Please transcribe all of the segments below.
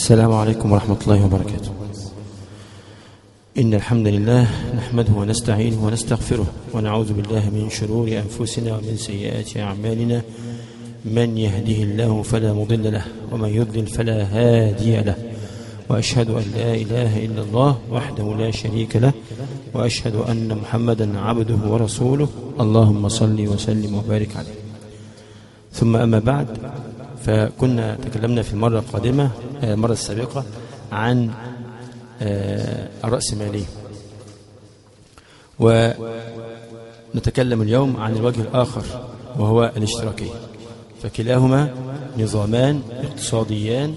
السلام عليكم ورحمة الله وبركاته. إن الحمد لله نحمده ونستعينه ونستغفره ونعوذ بالله من شرور أنفسنا ومن سيئات أعمالنا. من يهده الله فلا مضل له ومن يضلل فلا هادي له، وأشهد أن لا إله إلا الله وحده لا شريك له، وأشهد أن محمدا عبده ورسوله. اللهم صل وسلم وبارك عليه. ثم أما بعد، فكنا تكلمنا في المرة السابقة عن الرأسمالية، ونتكلم اليوم عن الوجه الآخر وهو الاشتراكية. فكلاهما نظامان اقتصاديان،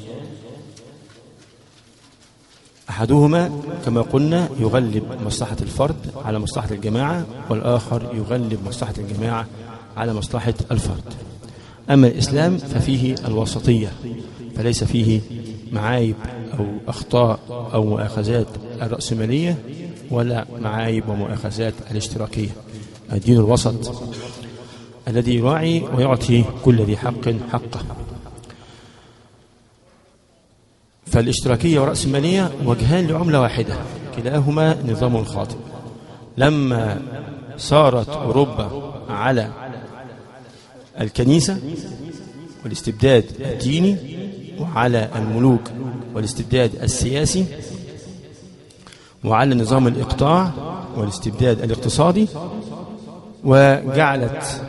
أحدهما كما قلنا يغلب مصلحة الفرد على مصلحة الجماعة، والآخر يغلب مصلحة الجماعة على مصلحة الفرد. أما الإسلام ففيه الوسطية، فليس فيه معايب أو أخطاء أو مؤاخذات الرأسمالية ولا معايب ومؤاخذات الاشتراكية. الدين الوسط الذي يراعي ويعطي كل ذي حق حقه. فالاشتراكية والرأسمالية وجهان لعملة واحدة، كلاهما نظام خاطئ. لما صارت أوروبا على الكنيسة والاستبداد الديني وعلى الملوك والاستبداد السياسي وعلى نظام الإقطاع والاستبداد الاقتصادي، وجعلت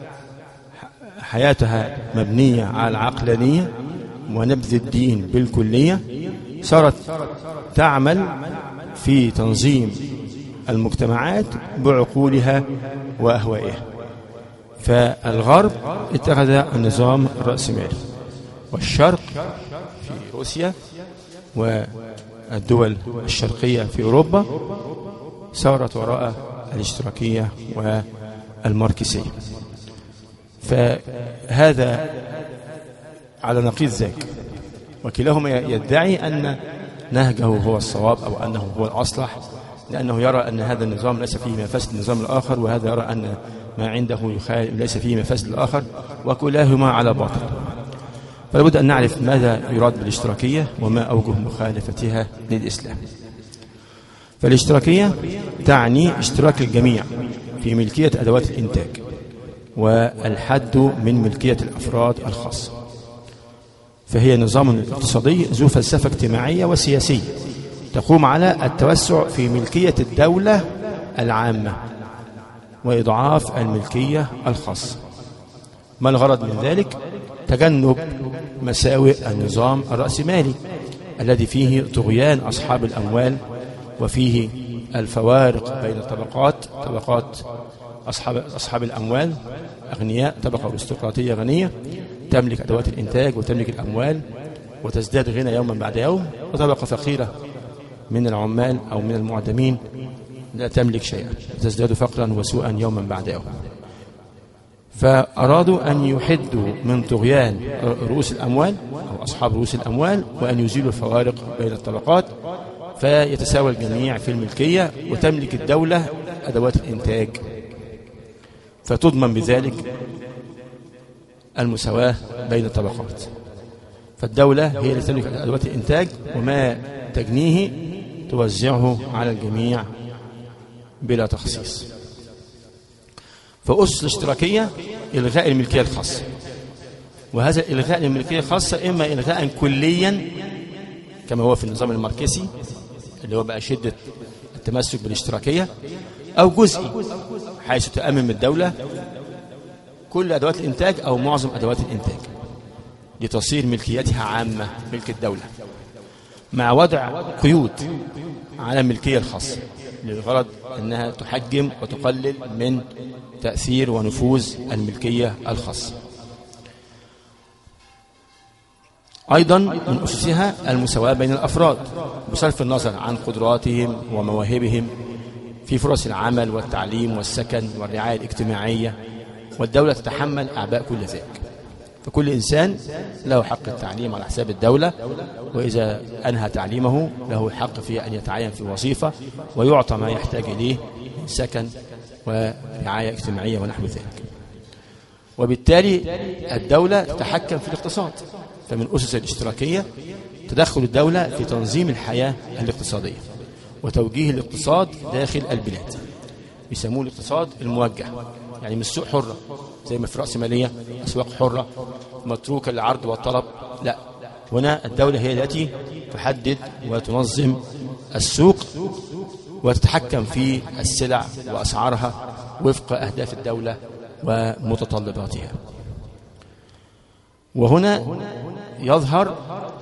حياتها مبنية على العقلانية ونبذ الدين بالكلية، صارت تعمل في تنظيم المجتمعات بعقولها وأهوائها. فالغرب اتخذ النظام الرأسمالي، والشرق في روسيا والدول الشرقية في أوروبا سارت وراء الاشتراكية والماركسية. فهذا على نقيض ذاك، وكلاهما يدعي أن نهجه هو الصواب أو أنه هو الأصلح، لأنه يرى أن هذا النظام ليس فيه مفاسد النظام الآخر، وهذا يرى أن ما عنده ليس فيه مفاسد الآخر، وكلاهما على باطل. فلابد أن نعرف ماذا يراد بالاشتراكية وما أوجه مخالفتها للإسلام. فالاشتراكية تعني اشتراك الجميع في ملكية أدوات الإنتاج والحد من ملكية الأفراد الخاصة. فهي نظام اقتصادي ذو فلسفة اجتماعية وسياسية تقوم على التوسع في ملكية الدولة العامة وإضعاف الملكية الخاصة. ما الغرض من ذلك؟ تجنب مساوئ النظام الرأسمالي الذي فيه طغيان أصحاب الأموال، وفيه الفوارق بين طبقات أصحاب الأموال أغنياء، طبقة أرستقراطية غنية تملك أدوات الإنتاج وتملك الأموال وتزداد غنى يوما بعد يوم، وطبقة فقيرة من العمال أو من المعدمين لا تملك شيئا، تزداد فقرا وسوءا يوما بعد يوم. فأرادوا أن يحدوا من طغيان رؤوس الأموال أو أصحاب رؤوس الأموال، وأن يزيلوا الفوارق بين الطبقات، فيتساوى الجميع في الملكية، وتملك الدولة أدوات الإنتاج، فتضمن بذلك المساواة بين الطبقات. فالدولة هي التي تملك أدوات الإنتاج، وما تجنيه توزعه على الجميع بلا تخصيص. فأسس الاشتراكية إلغاء الملكية الخاصة، وهذا الإلغاء الملكية الخاصة إما إلغاء كليا كما هو في النظام الماركسي اللي هو بقى شدة التمسك بالاشتراكية، أو جزئي حيث تأمم الدولة كل أدوات الإنتاج أو معظم أدوات الإنتاج لتصير ملكيتها عامة ملك الدولة، مع وضع قيود على الملكية الخاصة للغرض أنها تحجم وتقلل من تأثير ونفوذ الملكية الخاصة. أيضا من أسسها المساواة بين الأفراد بصرف النظر عن قدراتهم ومواهبهم في فرص العمل والتعليم والسكن والرعاية الاجتماعية، والدولة تتحمل أعباء كل ذلك. فكل إنسان له حق التعليم على حساب الدولة، وإذا أنهى تعليمه له الحق في أن يتعين في وظيفة ويعطى ما يحتاج إليه من سكن ورعاية اجتماعية ونحو ذلك. وبالتالي الدولة تتحكم في الاقتصاد. فمن أسس الاشتراكية تدخل الدولة في تنظيم الحياة الاقتصادية وتوجيه الاقتصاد داخل البلاد. يسموه الاقتصاد الموجه، يعني مش سوق حرة زي ما في رأسمالية أسواق حرة متروكة للعرض والطلب، لا، هنا الدولة هي التي تحدد وتنظم السوق وتتحكم في السلع وأسعارها وفق أهداف الدولة ومتطلباتها. وهنا يظهر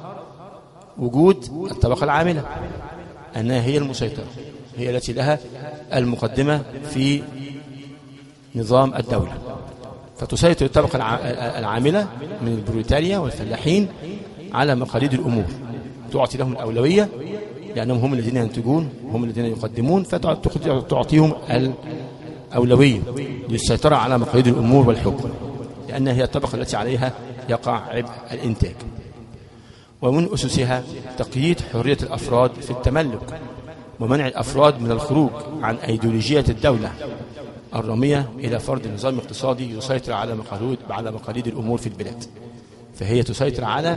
وجود الطبقة العاملة أنها هي المسيطرة، هي التي لها المقدمة في نظام الدولة، فتسيطر الطبقة العاملة من البروليتاريا والفلاحين على مقاليد الأمور، تعطي لهم الأولوية لأنهم هم الذين ينتجون، هم الذين يقدمون، فتعطيهم الأولوية للسيطرة على مقاليد الأمور والحكم، لأنها هي الطبقة التي عليها يقع عبء الإنتاج. ومن أسسها تقييد حرية الأفراد في التملك ومنع الأفراد من الخروج عن أيديولوجية الدولة الرامية إلى فرض نظام اقتصادي يسيطر على مقاليد الأمور في البلاد. فهي تسيطر على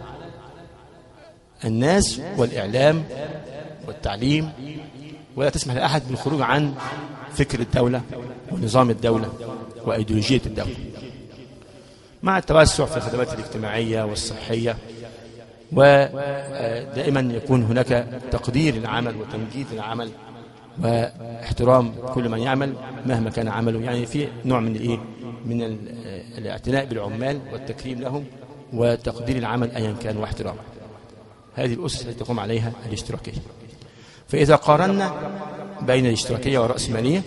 الناس والإعلام والتعليم، ولا تسمح لأحد بالخروج عن فكر الدولة ونظام الدولة وأيديولوجية الدولة، مع التوسع في الخدمات الاجتماعية والصحية. ودائما يكون هناك تقدير العمل وتمجيد العمل واحترام كل من يعمل مهما كان عمله، يعني في نوع من الاعتناء بالعمال والتكريم لهم وتقدير العمل أيا كان واحترامه. هذه الأسس التي تقوم عليها الاشتراكية. فإذا قارنا بين الاشتراكية والرأسمالية،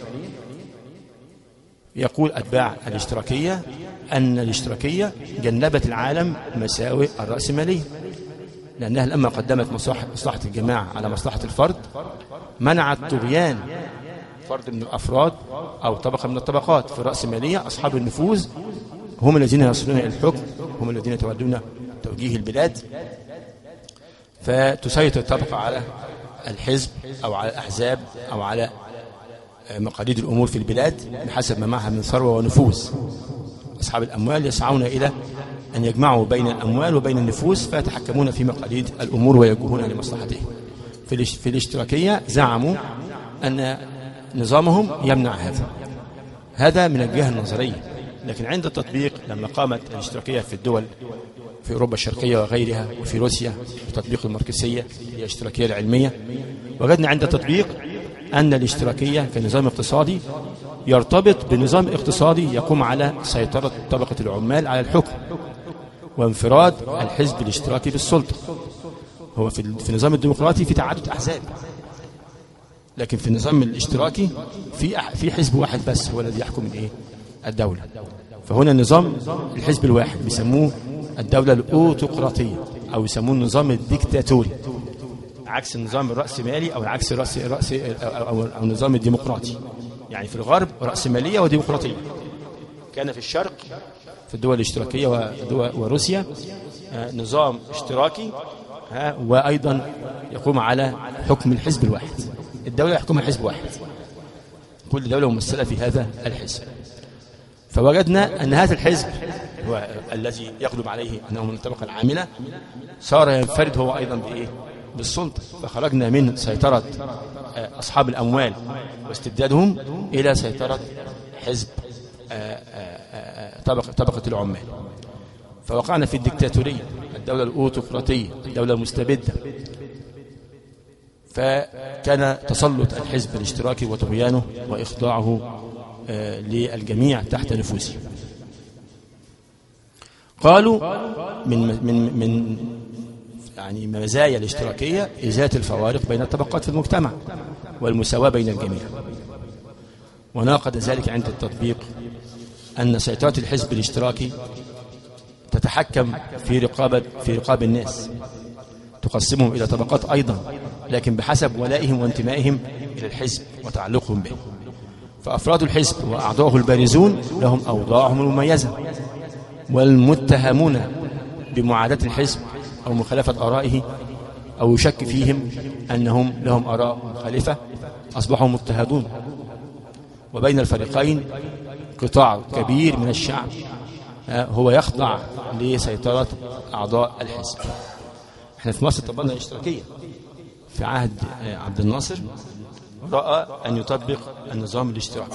يقول أتباع الاشتراكية أن الاشتراكية جنبت العالم مساوئ الرأسمالية، لأنها لما قدمت مصلحة الجماعة على مصلحة الفرد منعت طغيان فرد من الأفراد أو طبقة من الطبقات. في الرأسمالية أصحاب النفوذ هم الذين يصلون إلى الحكم، هم الذين يتولون توجيه البلاد، فتسيطر الطبقة على الحزب أو على الأحزاب أو على مقاليد الأمور في البلاد بحسب ما معها من ثروة ونفوذ. أصحاب الأموال يسعون إلى أن يجمعوا بين الأموال وبين النفوس فيتحكمون في مقاليد الأمور ويوجهونها لمصلحتهم. في الاشتراكية زعموا أن نظامهم يمنع هذا من الجهة النظرية، لكن عند التطبيق لما قامت الاشتراكية في الدول في أوروبا الشرقية وغيرها وفي روسيا بتطبيق الماركسية هي الاشتراكية العلمية، وجدنا عند التطبيق أن الاشتراكية كنظام اقتصادي يرتبط بنظام اقتصادي يقوم على سيطرة طبقة العمال على الحكم وانفراد الحزب الاشتراكي بالسلطة. هو في النظام الديمقراطي في تعدد أحزاب، لكن في النظام الاشتراكي في حزب واحد بس هو الذي يحكم الدولة. فهنا النظام الحزب الواحد بيسموه الدولة الأوتقراطية أو يسموه النظام الديكتاتوري، عكس النظام الرأسمالي أو عكس أو النظام الديمقراطي. يعني في الغرب رأسمالية وديمقراطية، كان في الشرق في الدول الاشتراكية وروسيا نظام اشتراكي وأيضا يقوم على حكم الحزب الواحد. الدولة يحكمها حزب واحد، كل دولة ممثلة في هذا الحزب. فوجدنا أن هذا الحزب هو الذي يغلب عليه أنه من الطبقة العاملة صار ينفرد هو أيضا بالسلطة، فخرجنا من سيطرة أصحاب الأموال واستبدادهم إلى سيطرة حزب طبقة العمال، فوقعنا في الدكتاتورية، الدولة الأوتقراطية، الدولة المستبدة. فكان تسلط الحزب الاشتراكي وطغيانه وإخضاعه للجميع تحت نفوذه. قالوا من يعني مزايا الاشتراكية إزالة الفوارق بين الطبقات في المجتمع والمساواة بين الجميع. وناقض ذلك عند التطبيق أن سيطرة الحزب الاشتراكي تتحكم في رقاب الناس، تقسمهم إلى طبقات أيضا، لكن بحسب ولائهم وانتمائهم إلى الحزب وتعلقهم به. فأفراد الحزب وأعضاؤه البارزون لهم أوضاعهم المميزة، والمتهمون بمعاداة الحزب أو مخالفة آرائه أو يشك فيهم أنهم لهم آراء مخالفة أصبحوا مضطهدون. وبين الفريقين قطاع كبير من الشعب هو يخضع لسيطرة أعضاء الحزب. احنا في مصر طبقنا الاشتراكية في عهد عبد الناصر، رأى أن يطبق النظام الاشتراكي،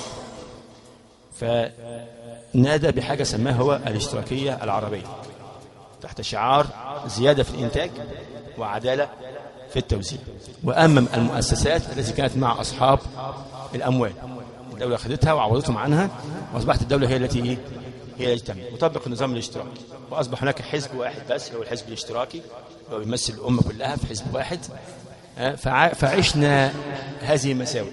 فنادى بحاجة سماها هو الاشتراكية العربية، تحت شعار زيادة في الإنتاج وعدالة في التوزيع. وأمم المؤسسات التي كانت مع أصحاب الأموال، الدولة أخذتها وعوضتهم عنها، وأصبحت الدولة هي التي تعمل وطبق النظام الاشتراكي. وأصبح هناك حزب واحد بس، هو الحزب الاشتراكي، هو بيمثل الأمة كلها في حزب واحد. فعشنا هذه المساوئ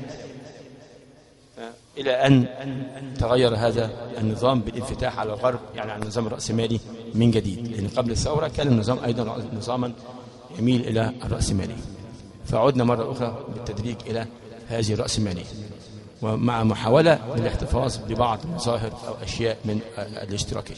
إلى أن تغير هذا النظام بالانفتاح على الغرب، يعني على النظام الرأسمالي من جديد، لأن قبل الثورة كان النظام أيضا نظاما يميل إلى الرأسمالية، فعدنا مرة أخرى بالتدريج إلى هذه الرأسمالية، ومع محاولة للاحتفاظ ببعض مظاهر أو أشياء من الاشتراكية.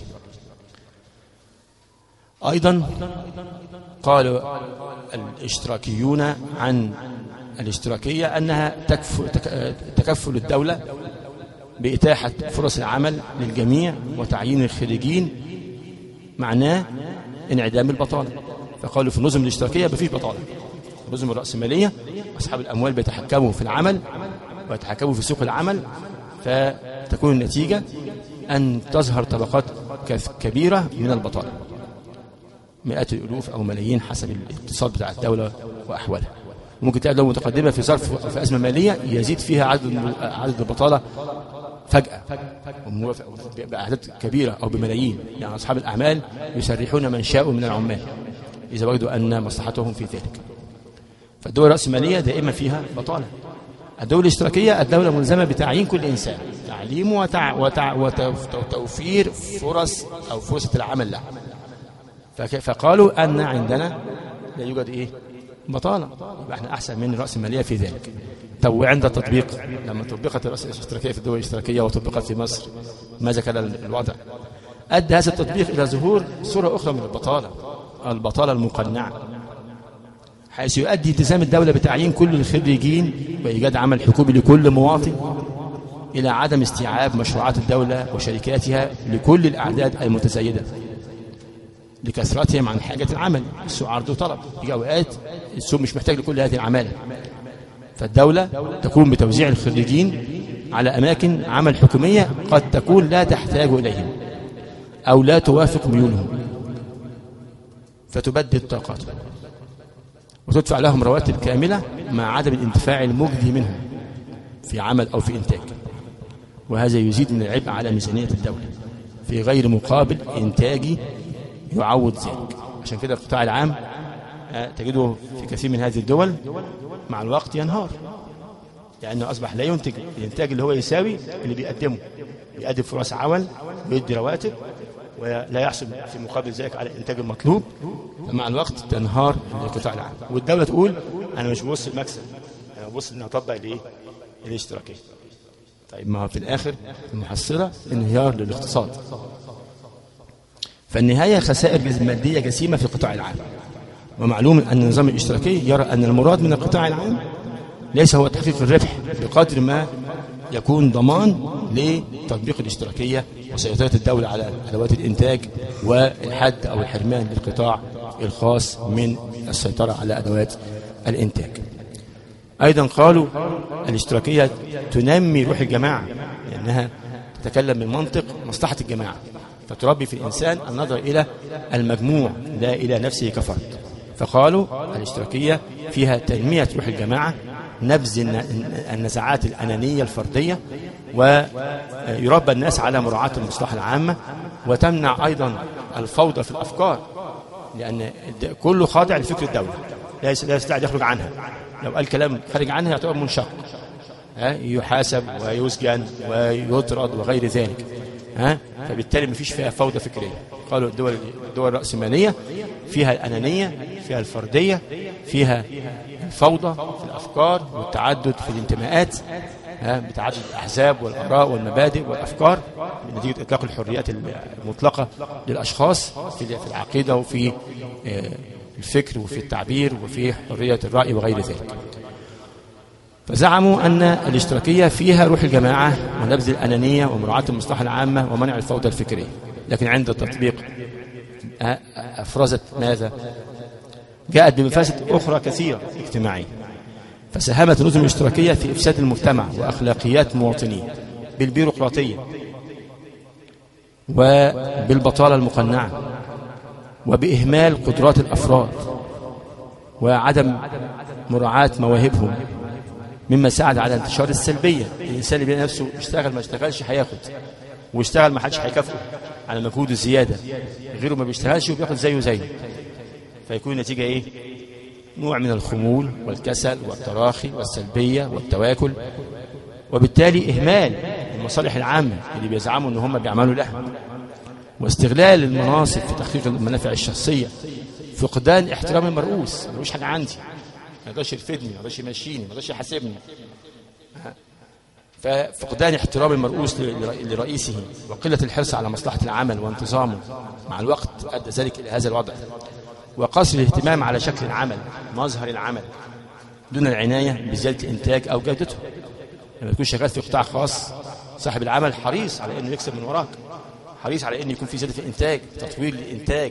أيضا قال الاشتراكيون عن الاشتراكية أنها تكفل الدولة بإتاحة فرص العمل للجميع وتعيين الخريجين، معناه انعدام البطالة. فقالوا في النظم الاشتراكية مفيش بطالة. النظم الرأسمالية أصحاب الأموال بيتحكموا في العمل ويتحكموا في سوق العمل، فتكون النتيجة أن تظهر طبقات كبيرة من البطالة، مئات الألوف أو ملايين حسب الاقتصاد بتاع الدولة وأحوالها. ممكن تلاقي دولة متقدمة في ظرف في أزمة مالية يزيد فيها عدد البطالة فجأة بأعداد كبيرة أو بملايين. يعني أصحاب الأعمال يسرحون من شاءوا من العمال إذا وجدوا أن مصلحتهم في ذلك. فالدول الرأسمالية دائما فيها بطالة. الدولة الاشتراكية الدولة ملزمة بتعيين كل إنسان، تعليمه وتوفير فرص أو فرصة العمل له. فقالوا أن عندنا لا يوجد بطالة، يبقى احنا أحسن من الرأسمالية في ذلك. طب وعند التطبيق، لما طبقت الاشتراكية في الدول الاشتراكية وطبقت في مصر، ماذا كان الوضع؟ أدى هذا التطبيق إلى ظهور صورة أخرى من البطالة المقنعة، حيث يؤدي التزام الدولة بتعيين كل الخريجين وإيجاد عمل حكومي لكل مواطن إلى عدم استيعاب مشروعات الدولة وشركاتها لكل الأعداد المتزايدة لكثرتهم عن حاجة العمل. السوق عرض وطلب، في أوقات السوق مش محتاج لكل هذه العمالة، فالدولة تقوم بتوزيع الخريجين على أماكن عمل حكومية قد تكون لا تحتاج إليهم أو لا توافق ميولهم، فتبدد طاقاتهم وتدفع لهم رواتب كاملة مع عدم الاندفاع المجدي منهم في عمل أو في إنتاج، وهذا يزيد من العبء على ميزانية الدولة في غير مقابل إنتاجي يعوض ذلك. عشان كده القطاع العام تجده في كثير من هذه الدول مع الوقت ينهار، لأنه أصبح لا ينتج الإنتاج اللي هو يساوي اللي بيقدم فرص عمل ويدي رواتب، ولا يحصل في مقابل ذلك على الإنتاج المطلوب. فمع الوقت تنهار القطاع العام، والدولة تقول أنا مش ببص المكسب، أنا ببص إن أطبق الاشتراكية. طيب ما في الآخر المحصلة انهيار للاقتصاد. فالنهاية خسائر مادية جسيمة في القطاع العام. ومعلوم أن النظام الاشتراكي يرى أن المراد من القطاع العام ليس هو تحقيق الربح بقدر ما يكون ضمان لتطبيق الاشتراكية وسيطرة الدولة على أدوات الإنتاج والحد أو الحرمان للقطاع الخاص من السيطرة على أدوات الإنتاج. أيضا قالوا الاشتراكية تنمي روح الجماعة، لأنها تتكلم من منطق مصلحة الجماعة، فتربي في الإنسان النظر إلى المجموع لا إلى نفسه كفرد. فقالوا الاشتراكية فيها تنمية روح الجماعة، نبذ النزعات الأنانية الفردية، ويربى الناس على مراعاة المصلحة العامة، وتمنع أيضا الفوضى في الأفكار، لأن كله خاضع لفكر الدولة لا يستطيع يخرج عنها. لو قال كلام خارج عنها يعتبر منشق، يحاسب ويسجن ويطرد وغير ذلك. فبالتالي ما فيش فيها فوضى فكرية. قالوا الدول الرأسمالية فيها الأنانية، فيها الفردية، فيها الفوضى في الأفكار والتعدد في الانتماءات، بتعدد الأحزاب والآراء والمبادئ والأفكار نتيجة إطلاق الحريات المطلقة للأشخاص في العقيدة وفي الفكر وفي التعبير وفي حرية الرأي وغير ذلك. فزعموا أن الاشتراكية فيها روح الجماعة ونبذ الأنانية ومراعاة المصلحة العامة ومنع الفوضى الفكرية، لكن عند التطبيق أفرزت ماذا؟ جاءت بمفاسد أخرى كثيرة اجتماعية. فساهمت النظم الاشتراكية في إفساد المجتمع وأخلاقيات مواطنيه بالبيروقراطية وبالبطالة المقنعة وبإهمال قدرات الأفراد وعدم مراعاة مواهبهم، مما ساعد على انتشار السلبية. الإنسان اللي بيلاقي نفسه اشتغل ما اشتغلش هياخد، واشتغل ما حدش هيكافئه على مجهوده الزيادة، غيره ما بيشتغلش وبياخد زيه، فيكون النتيجة ايه؟ نوع من الخمول والكسل والتراخي والسلبية والتواكل، وبالتالي إهمال المصالح العامة اللي بيزعموا ان هم بيعملوا لها، واستغلال المناصب في تحقيق المنافع الشخصية، فقدان احترام المرؤوس، ملوش حاجة عندي، ما يقدرش يرفدني، ما يقدرش يمشيني، ما يقدرش يحاسبني. ففقدان احترام المرؤوس لرئيسه وقلة الحرص على مصلحة العمل وانتظامه مع الوقت أدى ذلك إلى هذا الوضع. وقصر الاهتمام على شكل العمل، مظهر العمل، دون العناية بزيادة الإنتاج أو جودته. لما تكون شغال في قطاع خاص، صاحب العمل حريص على أنه يكسب من وراك، حريص على أن يكون في زيادة الإنتاج، تطوير الإنتاج،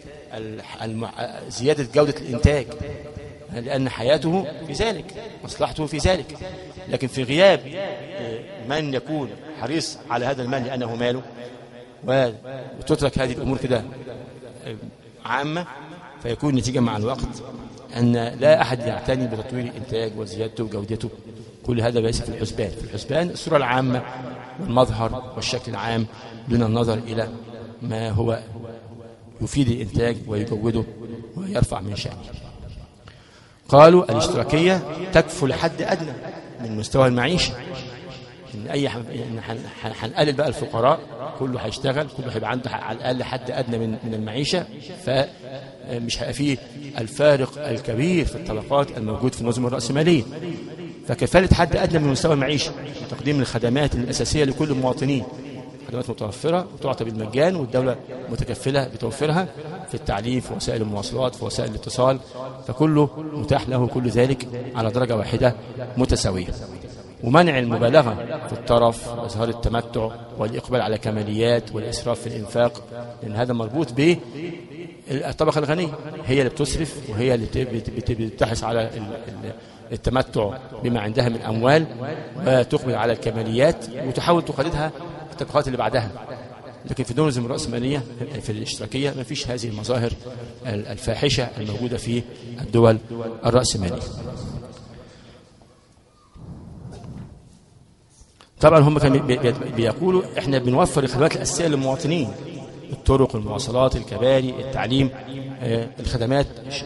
زيادة جودة الإنتاج، لأن حياته في ذلك، مصلحته في ذلك. لكن في غياب من يكون حريص على هذا المال لأنه ماله، وتترك هذه الأمور كده عامة، فيكون نتيجة مع الوقت أن لا أحد يعتني بتطوير الإنتاج وزيادته وجودته. كل هذا ليس في الحسبان. في الحسبان الصورة العامة والمظهر والشكل العام دون النظر إلى ما هو يفيد الإنتاج ويجوده ويرفع من شأنه. قالوا الاشتراكية تكفل لحد أدنى من مستوى المعيشة، إن هنقلل بقى الفقراء، كله هيشتغل، كله هيبقى عنده على الأقل حد أدنى من المعيشة، فمش هيبقى فيه الفارق الكبير في الطبقات الموجود في النظم الرأسمالية. فكفالة حد أدنى من مستوى المعيشة، تقديم الخدمات الأساسية لكل المواطنين، خدمات متوفرة وتعطى بالمجان، والدولة متكفلة بتوفيرها في التعليم، في وسائل المواصلات، في وسائل الاتصال، فكله متاح له كل ذلك على درجة واحدة متساوية. ومنع المبالغة في الطرف وإظهار التمتع والإقبال على كماليات والإسراف في الإنفاق، لأن هذا مربوط بالطبقة الغنية، هي اللي بتصرف وهي اللي بتحرص على التمتع بما عندها من أموال، وتقبل على الكماليات وتحاول تقلدها الطبقات اللي بعدها. لكن في النظم الرأسمالية في الاشتراكية ما فيش هذه المظاهر الفاحشة الموجودة في الدول الرأسمالية. طبعا هم كانوا بيقولوا احنا بنوفر الخدمات الأساسية للمواطنين، الطرق، المواصلات، الكباري، التعليم، الخدمات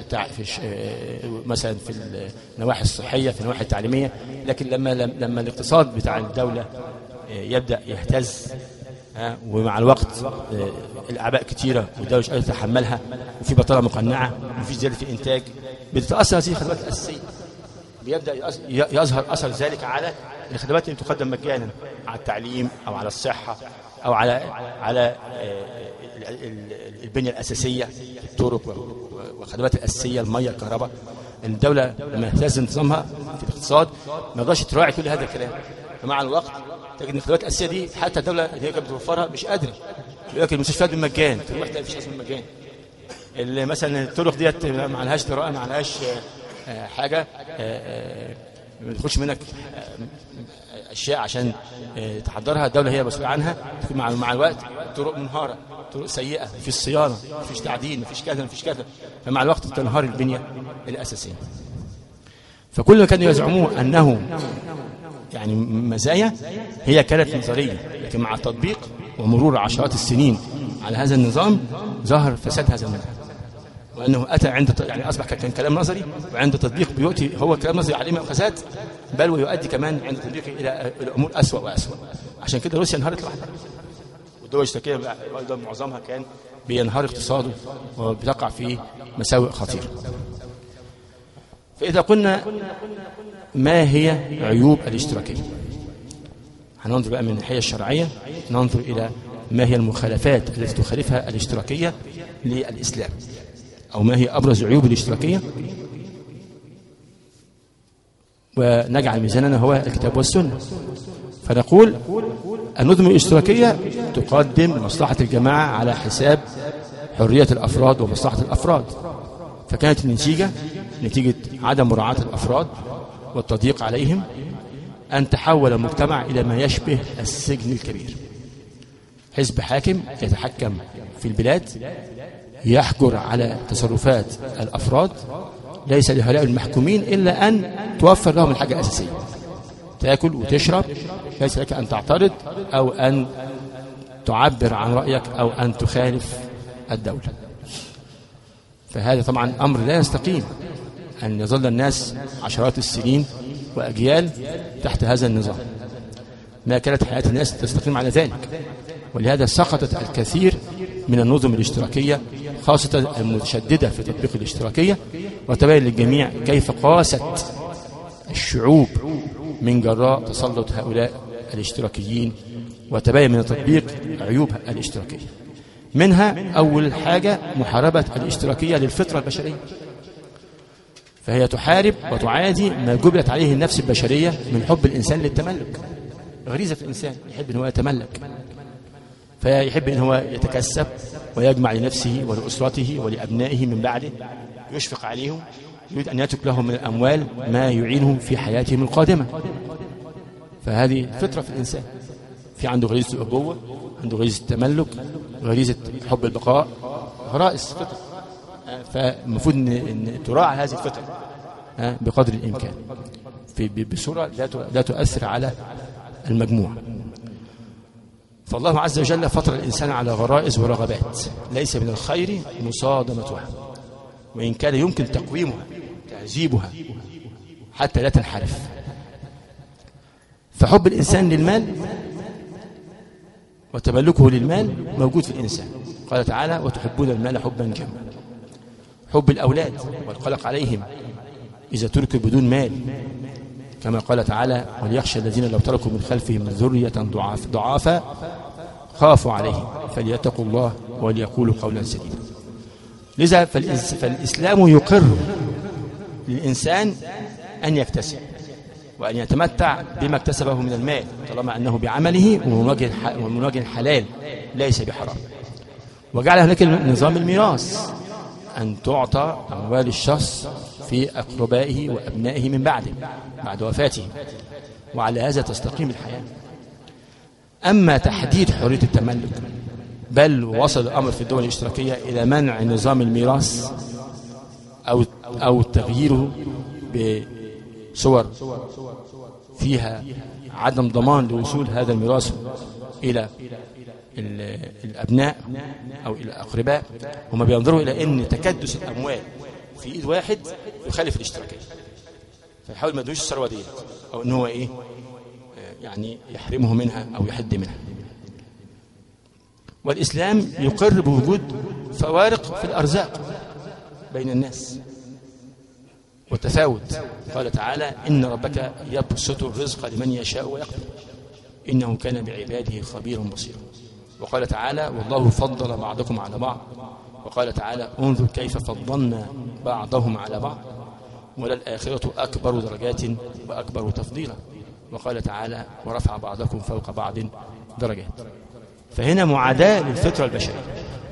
مثلا في النواحي الصحية، في النواحي التعليمية. لكن لما الاقتصاد بتاع الدولة يبدأ يهتز، ومع الوقت الأعباء كتيرة والدولة مش قادرة تتحملها، وفي بطالة مقنعة وفي زيادة في الإنتاج، بتتأثر هذه الخدمات الأساسية. بيبدأ يظهر أثر ذلك على الخدمات اللي تقدم مجانا، على التعليم أو على الصحة أو على البنية الأساسية، الطرق والخدمات الأساسية، المياه، الكهرباء. الدولة لما اهتز انتظامها في الاقتصاد ما يقدرش تراعي كل هذا الكلام، فمع الوقت تجد ان الخدمات الأساسية دي حتى الدولة اللي هي كانت بتوفرها مش قادرة. يقول لك المستشفيات بالمجان، تروح تلاقي مفيش حاجة بالمجان. مثلا الطرق ديت ما عليهاش طرق، ما عليهاش حاجة، ما تاخدش منك أشياء عشان تحضرها، الدولة هي مسؤولة عنها. مع الوقت طرق منهارة، طرق سيئة، مفيش صيانة، مفيش تعديل، مفيش كذا، فمع الوقت تنهار البنية الأساسية. فكل ما كانوا يزعمون أنه يعني مزايا هي كانت نظرية، لكن مع التطبيق ومرور عشرات السنين على هذا النظام ظهر فساد هذا النظام، وأنه أتى يعني أصبح كان كلام نظري، وعند تطبيق بيؤتي هو كلام نظري عليه مؤاخذات، بل ويؤدي كمان عند تطبيقه إلى الأمور أسوأ وأسوأ. عشان كده روسيا انهارت لوحدها، والدول الاشتراكية أيضا معظمها كان بينهار اقتصاده وبتقع في مساوئ خطيرة. فإذا قلنا ما هي عيوب الاشتراكية، هننظر بقى من الناحية الشرعية، ننظر إلى ما هي المخالفات التي تخالفها الاشتراكية للإسلام، أو ما هي أبرز عيوب الاشتراكية، ونجعل ميزاننا هو الكتاب والسنة. فنقول النظم الاشتراكية تقدم مصلحة الجماعة على حساب حرية الأفراد ومصلحة الأفراد، فكانت نتيجة عدم مراعاة الأفراد والتضييق عليهم أن تحول المجتمع إلى ما يشبه السجن الكبير. حزب حاكم يتحكم في البلاد، يحجر على تصرفات الأفراد، ليس لهؤلاء المحكومين إلا أن توفر لهم الحاجة الأساسية، تأكل وتشرب، ليس لك أن تعترض أو أن تعبر عن رأيك أو أن تخالف الدولة. فهذا طبعا أمر لا يستقيم أن يظل الناس عشرات السنين وأجيال تحت هذا النظام. ما كانت حياة الناس تستقيم على ذلك، ولهذا سقطت الكثير من النظم الاشتراكية خاصة المتشددة في تطبيق الاشتراكية، وتبين للجميع كيف قاست الشعوب من جراء تسلط هؤلاء الاشتراكيين، وتبين من تطبيق عيوب الاشتراكية. منها أول حاجة محاربة الاشتراكية للفطرة البشرية، فهي تحارب وتعادي ما جبلت عليه النفس البشرية من حب الإنسان للتملك. غريزة الإنسان يحب أن هو يتملك، فيحب أن هو يتكسب ويجمع لنفسه ولأسرته ولأبنائه من بعده، يشفق عليهم، يريد أن يترك لهم من الأموال ما يعينهم في حياتهم القادمة. فهذه فطرة في الإنسان، في عنده غريزة الأبوة، عنده غريزة التملك، غريزة حب البقاء، غرائز فطرة. فالمفروض أن تراعى هذه الفطرة بقدر الإمكان بصورة لا تؤثر على المجموع. فالله عز وجل فطر الإنسان على غرائز ورغبات، ليس من الخير مصادمتها، وإن كان يمكن تقويمها تهذيبها حتى لا تنحرف. فحب الإنسان للمال وتملكه للمال موجود في الإنسان. قال تعالى: وتحبون المال حبا جما. حب الأولاد والقلق عليهم إذا تركوا بدون مال، كما قال تعالى: وليخشى الذين لو تركوا من خلفهم ذرية ضعافا خافوا عليهم فليتقوا الله وليقولوا قولا سديدا. لذا فالإسلام يقر للإنسان أن يكتسب وأن يتمتع بما اكتسبه من المال، طالما أنه بعمله ومن وجه حلال ليس بحرام. وجعل هناك نظام الميراث، أن تعطى أموال الشخص في أقربائه وأبنائه من بعده بعد وفاته، وعلى هذا تستقيم الحياة. أما تحديد حرية التملك، بل وصل الأمر في الدول الاشتراكية إلى منع نظام الميراث أو تغييره بصور فيها عدم ضمان لوصول هذا الميراث إلى الأبناء أو إلى الأقرباء. هم بينظروا إلى أن تكدس الأموال في إيد واحد يخالف الاشتراكية، فيحاول ما يدوش الثروة دي أو أنه يعني يحرمه منها أو يحد منها. والإسلام يقر بوجود فوارق في الأرزاق بين الناس والتفاوت. قال تعالى: إن ربك يبسط الرزق لمن يشاء ويقدر إنه كان بعباده خبيرا بصيرا. وقال تعالى: والله فضل بعضكم على بعض. وقال تعالى: انظر كيف فضلنا بعضهم على بعض وللآخرة أكبر درجات وأكبر تفضيلا. وقال تعالى: ورفع بعضكم فوق بعض درجات. فهنا معاداة للفطرة البشرية.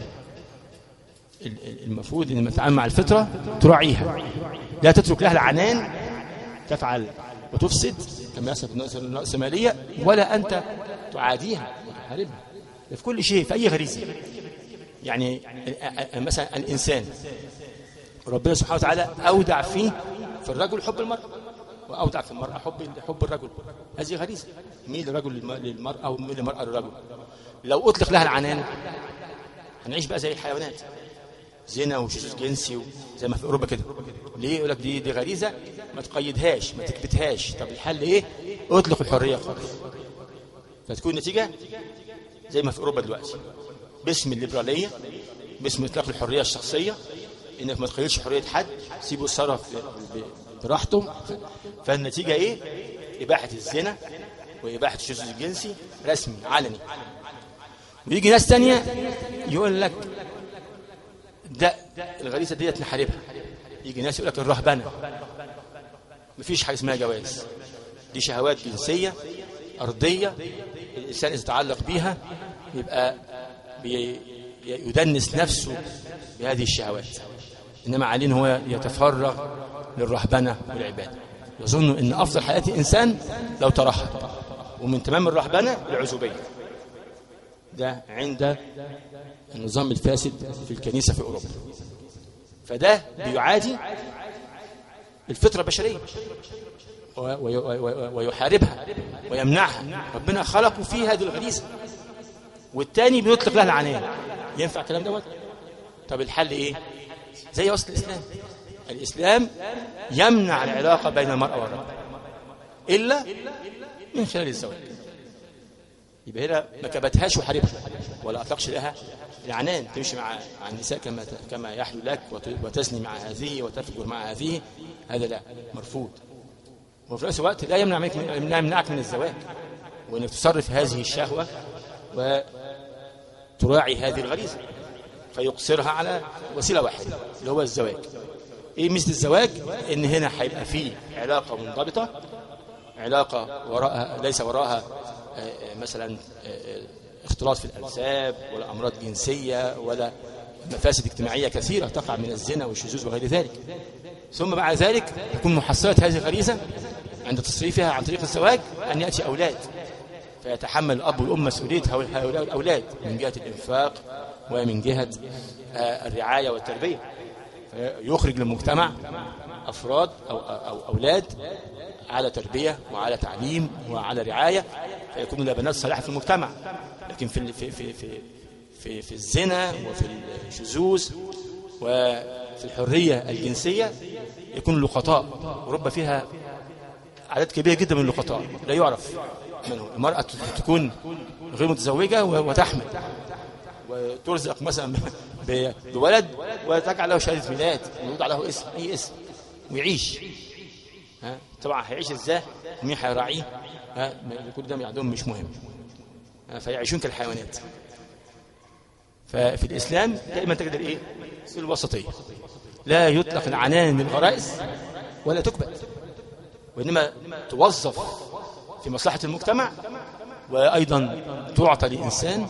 المفروض أن تتعامل مع الفطرة تراعيها، لا تترك لها العنان تفعل وتفسد كما يحصل في الرأسمالية، ولا أنت تعاديها وتحاربها في كل شيء، في أي غريزة. يعني مثلا الإنسان ربنا سبحانه وتعالى أودع فيه في الرجل حب المرأة، وأودع في المرأة حب الرجل. هذه غريزة، ميل الرجل للمرأة أو ميل المرأة للرجل. لو أطلق لها العنان هنعيش بقى زي الحيوانات، زنا وشذوذ جنسي زي ما في أوروبا كده. ليه؟ يقول لك دي غريزة، ما تقيدهاش ما تكبتهاش. طب الحل إيه؟ أطلق الحرية خالص، فتكون النتيجة زي ما في أوروبا دلوقتي، باسم الليبرالية، باسم إطلاق الحرية الشخصية، إنك ما تقيدش حرية حد، سيبوا الصرف براحتهم. فالنتيجة إيه؟ إباحة الزنا وإباحة الشذوذ الجنسي رسمي علني. ويجي ناس تانية يقول لك ده الغريزة ديت نحاربها. يجي ناس يقول لك الرهبنة، مفيش حاجة اسمها جواز، دي شهوات جنسية أرضية، الإنسان إذا تعلق بيها يبقى يدنس نفسه بهذه الشهوات. إنما عليه إن هو يتفرغ للرهبنة والعبادة. يظن أن أفضل حياة الإنسان لو ترهب، ومن تمام الرهبنة العزوبية. ده عند النظام الفاسد في الكنيسة في أوروبا. فده بيعادي الفطرة البشرية ويحاربها ويمنعها. ربنا خلقه فيه هذه الغريزة، والتاني بيطلق لها العنان. ينفع الكلام دوت؟ طب الحل ايه؟ زي وصل الإسلام. الإسلام يمنع العلاقة بين المرأة والرجل إلا من خلال الزواج. يبقى هنا ما كبتهاش وحاربها ولا أطلقش لها العنان. تمشي مع النساء كما يحلو لك، وتزني مع هذه وتفجر مع هذه، هذا لا، مرفوض. وفي نفس الوقت لا يمنعك من الزواج، وأنك تصرف هذه الشهوة وتراعي هذه الغريزة، فيقصرها على وسيلة واحدة اللي هو الزواج. ايه مثل الزواج؟ ان هنا هيبقى فيه علاقة منضبطة، علاقة وراءها ليس وراءها مثلا اختلاط في الأنساب ولا أمراض جنسية ولا مفاسد اجتماعية كثيرة تقع من الزنا والشذوذ وغير ذلك. ثم بعد ذلك تكون محصلة هذه الغريزة عند تصريفها عن طريق الزواج أن يأتي أولاد، فيتحمل الأب والأم مسؤولية هؤلاء الأولاد من جهة الإنفاق ومن جهة الرعاية والتربية. يخرج للمجتمع أفراد أو أولاد على تربية وعلى تعليم وعلى رعاية، فيكونوا لبنات صالحة في المجتمع. لكن في الزنا وفي الشذوذ وفي الحرية الجنسية يكون لقطاء. أوروبا فيها عدد كبير جدا من اللقطاء لا يعرف منه. المرأة تكون غير متزوجة وتحمل وترزق مثلا بولد وتجعل له شهادة ميلاد ويوضع له اسم، أي اسم، ويعيش. طبعا هيعيش ازاي؟ ومين هيراعيه؟ كل ده عندهم مش مهم، فيعيشون كالحيوانات. ففي الإسلام دائما تجد الايه؟ الوسطية. لا يطلق العنان للغرائز ولا تكبت، وإنما توظف في مصلحة المجتمع، وأيضا تعطى للإنسان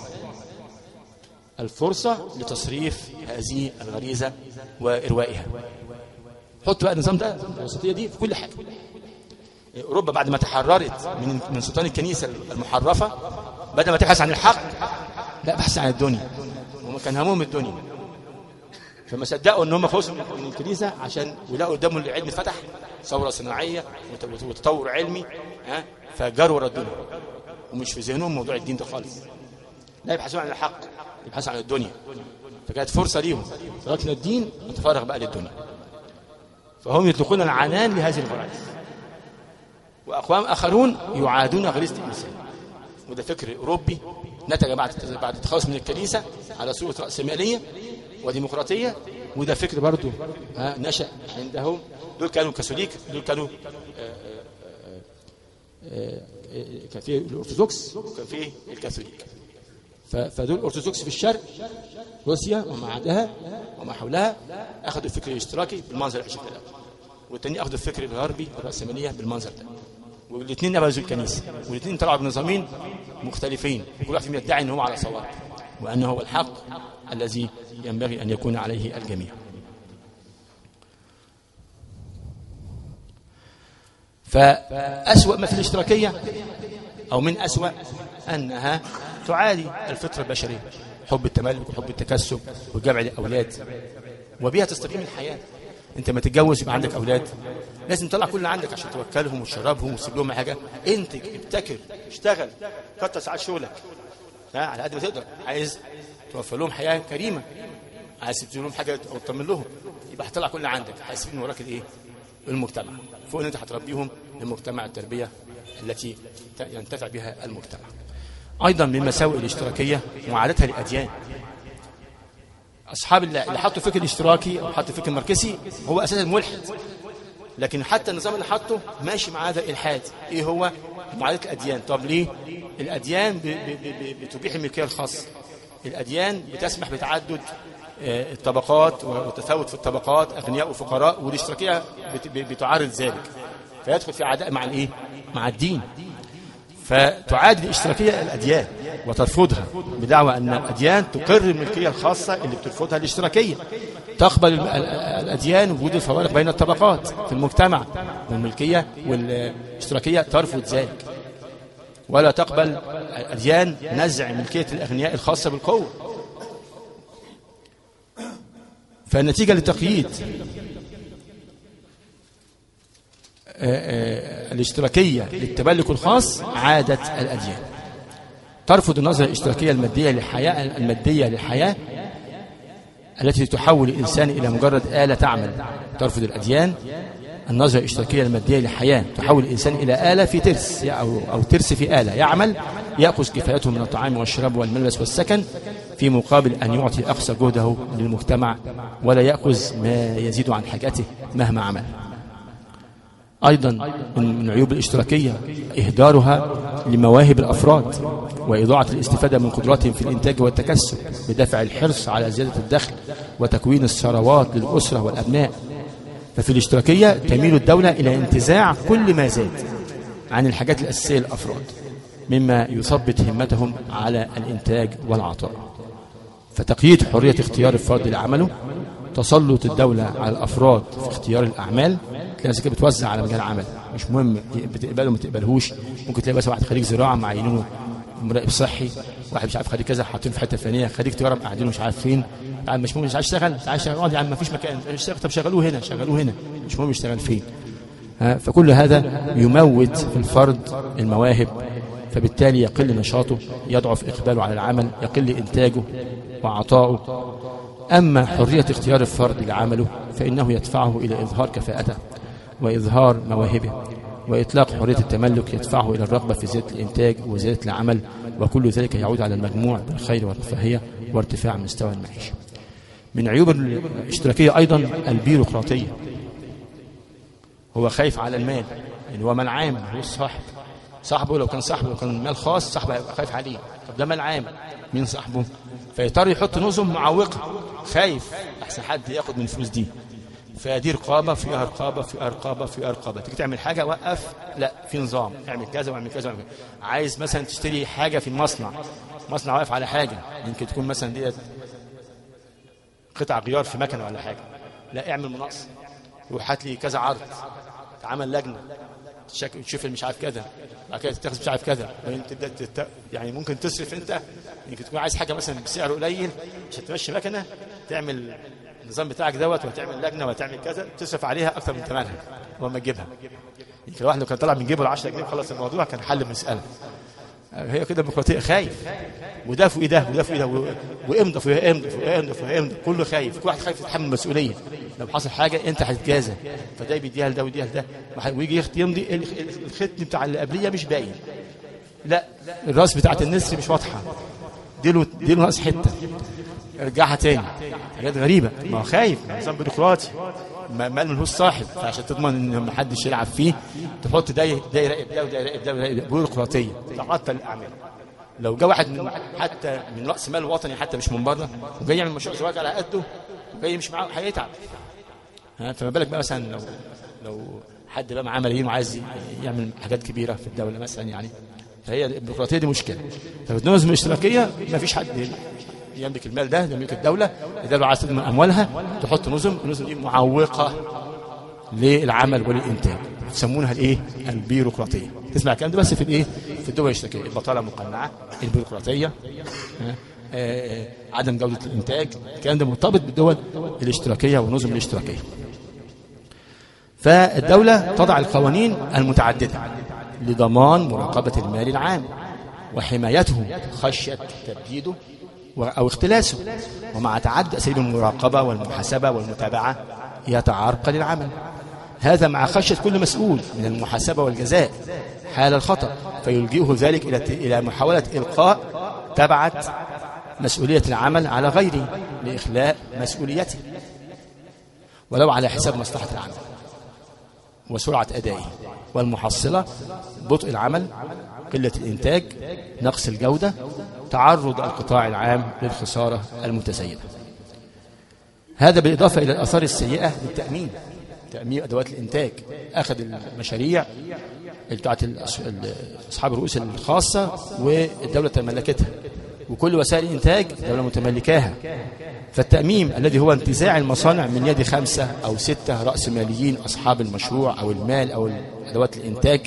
الفرصة لتصريف هذه الغريزة وإروائها. حط بقى النظام ده، الوسطية دي، في كل حاجة. أوروبا بعد ما تحررت من سلطان الكنيسة المحرفة، بدل ما تبحث عن الحق لا بحث عن الدنيا، وما كان همهم الدنيا. فما صدقوا ان هم فوزوا من الكنيسة عشان ولقوا قدامهم العلم اتفتح، ثورة صناعية وتطور علمي، فجروا ورا الدنيا، ومش في ذهنهم موضوع الدين ده خالص. لا يبحثون عن الحق، يبحثون عن الدنيا. فكانت فرصة ليهم تركنا الدين نتفرغ بقى للدنيا. فهم يطلقون العنان لهذه الغرائز، وأقوام آخرون يعادون غريزة الإنسان. وده فكر أوروبي نتج بعد التخلص من الكنيسة على صورة رأسمالية وديمقراطية. وده فكر برضو نشأ عندهم. دول كانوا كاثوليك، دول كانوا كان فيه الأرثوذكس وكان فيه الكاثوليك. فدول الأرثوذكس في الشرق، روسيا وما عداها وما حولها، أخذوا الفكر الاشتراكي بالمنظر الشكل الأول، والتاني أخذوا الفكر الغربي الرأسمالية بالمنظر ده. والاثنين نبذوا الكنيسة، والاثنين طلعوا بنظامين مختلفين، كل واحد يدعي أنه هو على صواب وأنه هو الحق الذي ينبغي أن يكون عليه الجميع. فأسوأ ما في الاشتراكية أو من أسوأ أنها تعادي الفطرة البشرية، حب التملك وحب التكسب والجمع للأولاد، وبها تستقيم الحياة. أنت ما تتجوز يبقى عندك أولاد، لازم تطلع كل اللي عندك عشان توكلهم وتشربهم وتسيب لهم حاجة. انتج، ابتكر، اشتغل، كتر ساعات شغلك على قد ما تقدر. عايز توفر لهم حياة كريمة، عايز تدي لهم حاجة أو تطمن لهم، يبقى هتطلع كل اللي عندك. هيسيب من وراك الايه؟ المجتمع، فوق ان انت هتربيهم للمجتمع التربية التي ينتفع بها المجتمع. أيضا من مساوئ الاشتراكية معادتها للأديان. أصحاب اللي حطوا فكر الاشتراكي أو حطوا فكر الماركسي هو أساسا ملحد، لكن حتى النظام اللي حطه ماشي مع هذا الإلحاد. إيه هو؟ معادلة الأديان. طب ليه؟ الأديان بتبيح الملكية الخاصة، الأديان بتسمح بتعدد الطبقات والتفاوت في الطبقات، أغنياء وفقراء، والاشتراكية بتعارض ذلك، فيدخل في عداء مع الإيه؟ مع الدين. فتعادل الاشتراكية الأديان وترفضها بدعوى أن الأديان تقر الملكية الخاصة اللي بترفضها الاشتراكية. تقبل الأديان وجود الفوارق بين الطبقات في المجتمع، والملكية والاشتراكية ترفض ذلك، ولا تقبل الأديان نزع ملكية الأغنياء الخاصة بالقوة. فالنتيجة لتقييد الاشتراكية للتملك الخاص عادة الأديان ترفض النظرة الاشتراكية المادية للحياة التي تحول الإنسان إلى مجرد آلة تعمل. ترفض الأديان النظرة الاشتراكية المادية للحياة تحول الإنسان إلى آلة في ترس أو ترس في آلة يعمل يأخذ كفايته من الطعام والشراب والملبس والسكن في مقابل أن يعطي أقصى جهده للمجتمع ولا يأخذ ما يزيد عن حاجته مهما عمل. أيضا من عيوب الاشتراكية إهدارها لمواهب الأفراد وإضاعة الاستفادة من قدراتهم في الإنتاج والتكسب بدافع الحرص على زيادة الدخل وتكوين الثروات للأسرة والأبناء. ففي الاشتراكية تميل الدولة إلى انتزاع كل ما زاد عن الحاجات الأساسية للأفراد مما يثبط همتهم على الإنتاج والعطاء. فتقييد حرية اختيار الفرد لعمله، تسلط الدولة على الأفراد في اختيار الأعمال. تلاقي كده بتوزع على مجال العمل، مش مهم بتقبله ما تقبلهوش. ممكن تلاقي بس واحد خريج زراعة معينينه مراقب صحي، واحد مش عارف خريج كذا حاطينه في حته ثانيه، خريج تجاره قاعدينه مش عارف فين، مش مهم مش عايز يشتغل، عايز يقعد يا عم ما فيش مكان يشتغل، طب شغلوه هنا مش مهم يشتغل فين. فكل هذا يموت في الفرد المواهب، فبالتالي يقل نشاطه، يضعف إقباله على العمل، يقل إنتاجه وعطاؤه. أما حرية اختيار الفرد لعمله فإنه يدفعه إلى إظهار كفاءته وإظهار مواهبه، وإطلاق حرية التملك يدفعه إلى الرغبة في زيادة الإنتاج وزيادة العمل، وكل ذلك يعود على المجموع بالخير والرفاهية وارتفاع مستوى المعيشة. من عيوب الاشتراكية أيضا البيروقراطية. هو خايف على المال، يعني هو مال عام، هو صاحبه لو كان مال خاص صاحبه هيبقى خايف عليه. طب ده مال عام، مين صاحبه؟ فيضطر يحط نظم معوقة، خايف أحسن حد ياخد من الفلوس دي. فدي رقابة فيها رقابة. تيجي تعمل حاجة وقف، لا في نظام، اعمل كذا واعمل كذا. عايز مثلا تشتري حاجة في المصنع، مصنع واقف على حاجة، يمكن تكون مثلا دي قطع غيار في مكنة ولا حاجة، لا اعمل مناقصة، روح هات لي كذا عرض، تعمل لجنة تشوف مش عارف كذا، بعد كده تتخذ مش عارف كذا، يعني ممكن تصرف انت، يمكن تكون عايز حاجة مثلا بسعر قليل عشان تمشي مكنة، تعمل النظام بتاعك دوت وتعمل لجنه وتعمل كذا، تصرف عليها اكثر من ثمنها وما تجيبها. يمكن الواحد لو كان طلع من جيبه ال 10 جنيه خلص الموضوع، كان حل المساله. هي كده الديمقراطيه، خايف وده في ده وامضى كله خايف، كل واحد خايف يتحمل المسؤوليه. لو حصل حاجه انت هتتجازى، فده بيديها لده ويديها لده، ويجي يمضي الختم بتاع اللي قبليه مش باين، لا الراس بتاعت النسر مش واضحه، دي له ناقص حته، ارجعها تاني. حاجات غريبة، ما هو خايف، نظام بيروقراطي، مال ملهوش صاحب، فعشان تضمن ان ما حدش يلعب فيه تحط ده يراقب ده وده يراقب ده بيروقراطية تعطل الاعمال. لو جه واحد حتى من راس مال وطني، حتى مش من بره، وجاي يعمل مشروع زواج على قده وجاي مش معاه، هيتعب. فما بالك بقى مثلا لو حد بقى معاه ملايين وعايز يعمل حاجات كبيرة في الدولة مثلا، يعني فهي البيروقراطية دي مشكلة. فالنظم الاشتراكية ما فيش حد يملك المال ده يملك الدولة عايز تضمن أموالها، تحط نظم دي معوقة للعمل وللإنتاج، يسمونها الايه؟ البيروقراطية. تسمع الكلام ده بس في الايه؟ في الدول الاشتراكية، البطالة المقنعة، البيروقراطية، عدم جودة الإنتاج، الكلام ده مرتبط بالدول الاشتراكية والنظم الاشتراكية. فالدولة تضع القوانين المتعددة لضمان مراقبة المال العام وحمايته خشية تبديده أو اختلاسه، ومع تعدد أساليب المراقبة والمحاسبة والمتابعة يتعرقل العمل، هذا مع خشية كل مسؤول من المحاسبة والجزاء حال الخطأ، فيلجئه ذلك إلى محاولة إلقاء تبعة مسؤولية العمل على غيره لإخلاء مسؤوليته ولو على حساب مصلحة العمل وسرعة أدائه، والمحصلة بطء العمل، قلة الإنتاج، نقص الجودة، تعرض القطاع العام للخسارة المتزايدة. هذا بالإضافة إلى الآثار السيئة للتأمين، تأمين أدوات الإنتاج، أخذ المشاريع بتاعت أصحاب الرؤوس الخاصة والدولة تملكتها، وكل وسائل الإنتاج الدولة متملكاها، فالتأميم الذي هو انتزاع المصانع من يد 5 أو 6 رأسماليين أصحاب المشروع أو المال أو أدوات الإنتاج،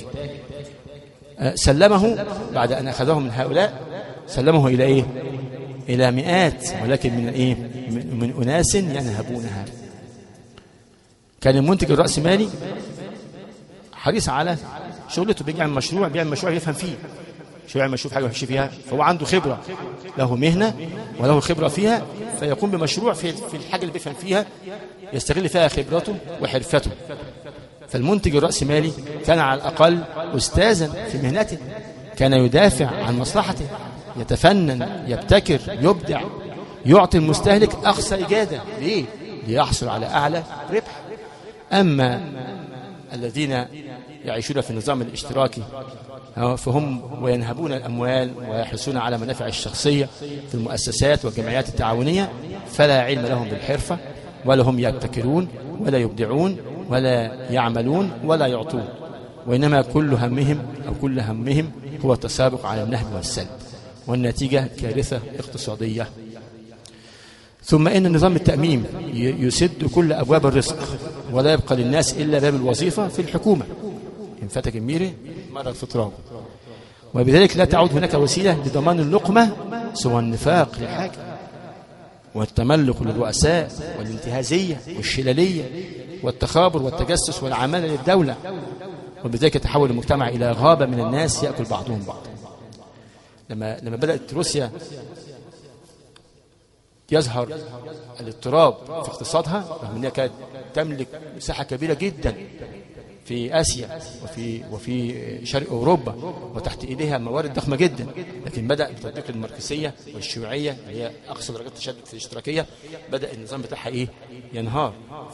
سلمه بعد أن أخذه من هؤلاء، سلمه إلى إيه؟ إلى مئات، ولكن من إيه؟ من أناس ينهبونها. كان المنتج الرأسمالي حريص على شغلته، بيعمل مشروع، يفهم فيه، شو يعمل مشروع حاجة يمشي فيها، فهو عنده خبرة، له مهنة وله خبرة فيها، فيقوم بمشروع في الحاجة اللي بيفهم فيها، يستغل فيها خبرته وحرفته. فالمنتج الرأسمالي كان على الأقل أستاذا في مهنته، كان يدافع عن مصلحته، يتفنن، يبتكر، يبدع، يعطي المستهلك أقصى إجادة. ليه؟ ليحصل على أعلى ربح. أما الذين يعيشون في النظام الاشتراكي فهم وينهبون الأموال ويحرصون على منافع الشخصية في المؤسسات والجمعيات التعاونية، فلا علم لهم بالحرفة، ولا هم يبتكرون ولا يبدعون ولا يعملون ولا يعطون، وإنما كل همهم هو التسابق على النهب والسلب، والنتيجة كارثة اقتصادية. ثم إن نظام التأميم يسد كل أبواب الرزق، ولا يبقى للناس إلا باب الوظيفة في الحكومة، إن فتك الميري مرة في تراب، وبذلك لا تعود هناك وسيلة لضمان اللقمة سوى النفاق للحاكم والتملق للرؤساء والانتهازية والشلالية والتخابر والتجسس والعمالة للدولة، وبذلك يتحول المجتمع إلى غابة من الناس يأكل بعضهم بعض. لما بدأت روسيا يظهر الاضطراب في اقتصادها، رغم أنها كانت تملك مساحة كبيرة جدا في آسيا وفي شرق أوروبا، وتحت إيديها موارد ضخمة جدا، لكن بدأ بتطبيق الماركسية والشيوعية، هي أقصى درجات التشدد في الاشتراكية، بدأ النظام بتاعها ينهار.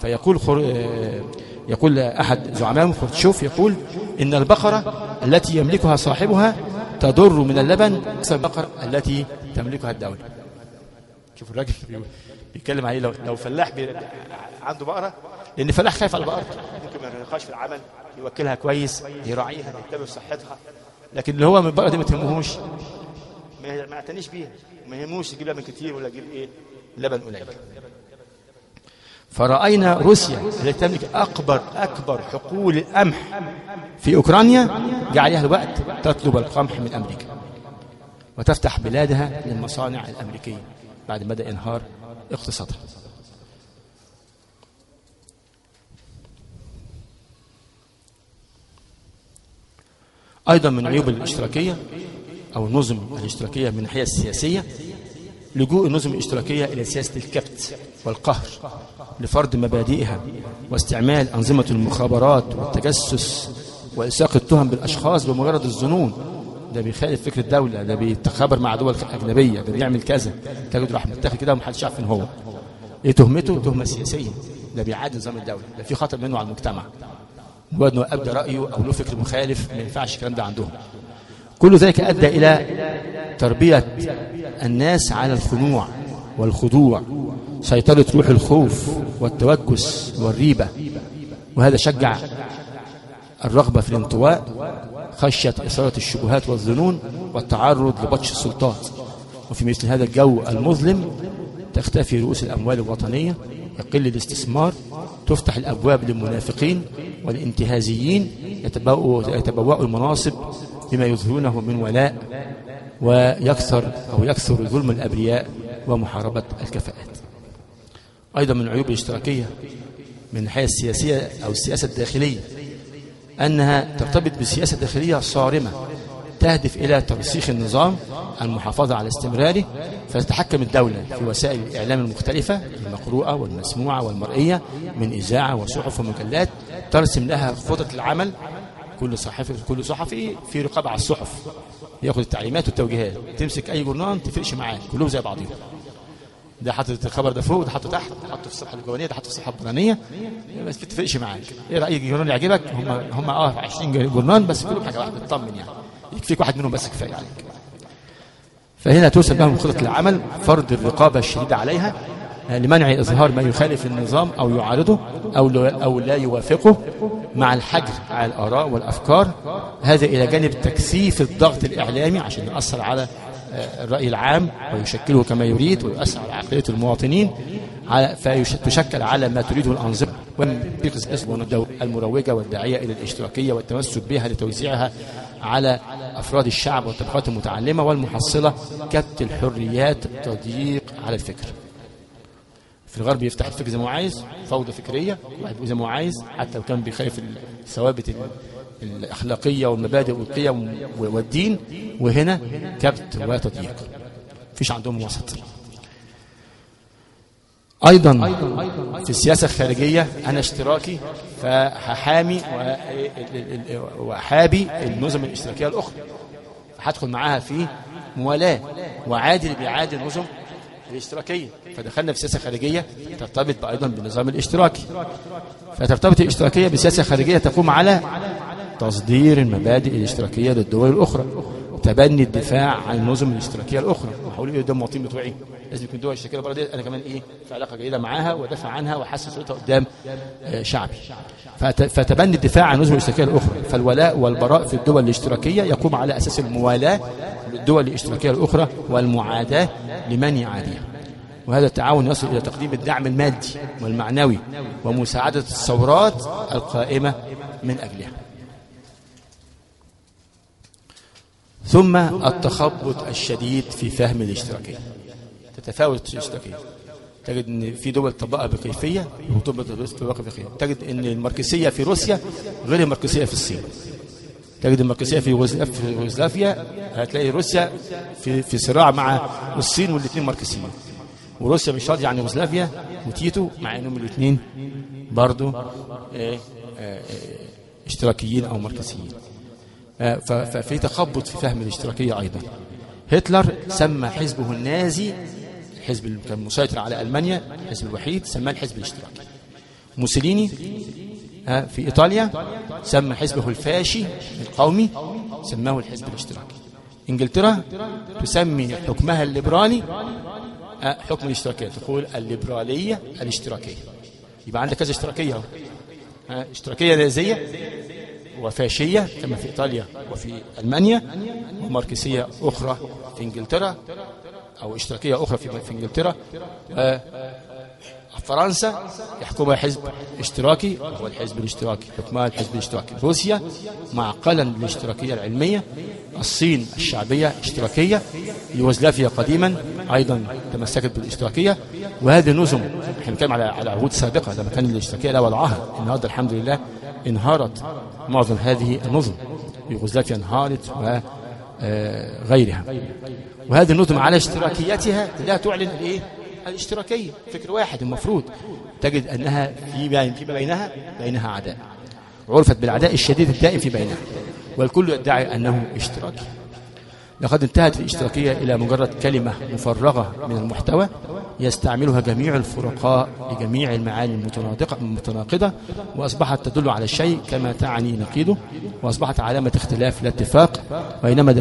يقول أحد زعمائهم خروتشوف، يقول إن البقرة التي يملكها صاحبها تضر من اللبن أكثر من البقر التي تملكها الدولة. شوف الراجل بيتكلم عليه، لو فلاح عنده بقرة، لأن فلاح خايف على بقرته، ممكن ما يرهقهاش في العمل، يوكلها كويس، يراعيها، يهتم بصحتها، لكن اللي هو من البقرة دي ما تهمهوش، ما اعتنيش بيها، ما يهموش يجيب لبن كتير ولا يجيب لبن قليل. فرأينا روسيا التي تملك أكبر حقول القمح في أوكرانيا جاء عليها الوقت تطلب القمح من أمريكا وتفتح بلادها للمصانع الأمريكية بعد ما بدأ ينهار اقتصادها. أيضا من عيوب الاشتراكية أو النظم الاشتراكية من الناحية السياسية لجوء النظم الاشتراكية إلى سياسة الكبت والقهر لفرض مبادئها، واستعمال أنظمة المخابرات والتجسس وإلصاق التهم بالأشخاص بمجرد الظنون. ده بيخالف فكر الدولة، ده بيتخابر مع دول أجنبية، ده بيعمل كذا، تجد راح متاخد كده ومحدش عارف إن هو إيه تهمته، تهمة سياسية، ده بيعادي نظام الدولة، ده في خطر منه على المجتمع، هو إنه أبدى رأيه أو له فكر مخالف، ما ينفعش الكلام ده عندهم. كل ذلك أدى إلى تربية الناس على الخنوع والخضوع، سيطرة روح الخوف والتوجس والريبة، وهذا شجع الرغبة في الانطواء، خشية إثارة الشبهات والظنون والتعرض لبطش السلطات. وفي مثل هذا الجو المظلم تختفي رؤوس الأموال الوطنية، يقل الاستثمار، تفتح الأبواب للمنافقين والانتهازيين يتبوأوا المناصب بما يظهرونه من ولاء، ويكثر ظلم الأبرياء ومحاربة الكفاءات. أيضا من عيوب الاشتراكية من الناحية السياسية أو السياسة الداخلية أنها ترتبط بسياسة داخلية صارمة تهدف إلى ترسيخ النظام، المحافظة على استمراره، فتتحكم الدولة في وسائل الإعلام المختلفة المقروءة والمسموعة والمرئية من إذاعة وصحف ومجلات، ترسم لها خطة العمل. كل صحفي في رقابة على الصحف، ياخذ التعليمات والتوجيهات، تمسك أي جورنال تفرقش معاه، كلهم زي بعضهم، ده حاطط الخبر ده فوق، وده حاطه تحت، ده حاطه في الصفحه الجوانيه، ده حاطه في الصفحه البرانيه، بس ما تفرقش معاك. ايه راي جورنال يعجبك؟ هم 20 جورنال بس كلهم حاجه واحده، اطمن يعني، يكفيك واحد منهم بس كفايه عليك. فهنا توصل لهم خطه العمل، فرض الرقابه الشديده عليها لمنع اظهار ما يخالف النظام او يعارضه او لا يوافقه، مع الحجر على الاراء والافكار، هذا الى جانب تكثيف الضغط الاعلامي عشان يؤثر على الرأي العام ويشكله كما يريد ويؤثر على عقلية المواطنين، فتشكل على ما تريده الأنظمة المروجة والداعية إلى الاشتراكية والتمسك بها لتوزيعها على أفراد الشعب والطبقات المتعلمة، والمحصلة كبت الحريات تضييق على الفكر. في الغرب يفتح الفكر زي ما هو عايز، فوضى فكرية، زي ما هو عايز، حتى لو كان بيخالف الثوابت الأخلاقية والمبادئ والقيم والدين، وهنا كبت وتضييق، مفيش عندهم وسط. أيضا في السياسة الخارجية أنا اشتراكي فهحامي وأحابي النظم الاشتراكية الأخرى، هدخل معاها في موالاة وعادل بيعادل النظم الاشتراكية، فدخلنا في سياسة خارجية ترتبط أيضا بالنظام الاشتراكي. فترتبط الاشتراكية بسياسة خارجية تقوم على تصدير المبادئ الاشتراكية للدول الأخرى، تبني الدفاع عن النظم الاشتراكية الأخرى. هقول إيه قدام المواطنين بتوعي؟ لازم يكون الدول الاشتراكية البلد دي أنا كمان إيه في علاقة جيدة معاها وأدافع عنها وأحسس صوتها قدام شعبي. فتبني الدفاع عن النظم الاشتراكية الأخرى. فالولاء والبراء في الدول الاشتراكية يقوم على أساس الموالاة للدول الاشتراكية الأخرى والمعاداة لمن يعاديها. وهذا التعاون يصل إلى تقديم الدعم المادي والمعنوي ومساعدة الثورات القائمة من أجلها. ثم التخبط الشديد في فهم الاشتراكية. تتفاوت الاشتراكية، تجد ان في دول طبقها بكيفية ودول طبقها بكيفية. تجد ان الماركسية في روسيا غير الماركسية في الصين. تجد الماركسية في يوغوسلافيا، هتلاقي روسيا في صراع مع الصين والاثنين ماركسيين، وروسيا مش راضية عن يوغوسلافيا وتيتو مع انهم الاثنين برضو اشتراكيين او ماركسيين. ففي تخبط في فهم الاشتراكية أيضا. هتلر سمى حزبه النازي، الحزب اللي كان مسيطر على ألمانيا، الحزب الوحيد، سماه الحزب الاشتراكي. موسوليني في إيطاليا سمى حزبه الفاشي القومي، سماه الحزب الاشتراكي. إنجلترا تسمي حكمها الليبرالي حكم الاشتراكية، تقول الليبرالية الاشتراكية. يبقى عندك كذا اشتراكية، اشتراكية نازية وفاشية كما في إيطاليا وفي ألمانيا، وماركسية أخرى في إنجلترا، أو اشتراكية أخرى في إنجلترا. فرنسا يحكمها حزب اشتراكي وهو الحزب الاشتراكي، حكمها الحزب الاشتراكي. روسيا معقلا للاشتراكية العلمية. الصين الشعبية اشتراكية. يوغوسلافيا قديما أيضا تمسكت بالاشتراكية. وهذه النظم احنا بنتكلم على عهود سابقة لما كان الاشتراكية لا والعهد. النهارده الحمد لله انهارت معظم هذه النظم، يوغوسلافيا انهارت وغيرها. وهذه النظم على اشتراكيتها لا تعلن الايه؟ الاشتراكية. فكر واحد المفروض تجد أنها في بينها عداء، عرفت بالعداء الشديد الدائم في بينها، والكل يدعي أنه اشتراكي. لقد انتهت الاشتراكية إلى مجرد كلمة مفرغة من المحتوى يستعملها جميع الفرقاء لجميع المعاني المتناقضة، وأصبحت تدل على الشيء كما تعني نقيضه، وأصبحت علامة اختلاف لا اتفاق. وإنما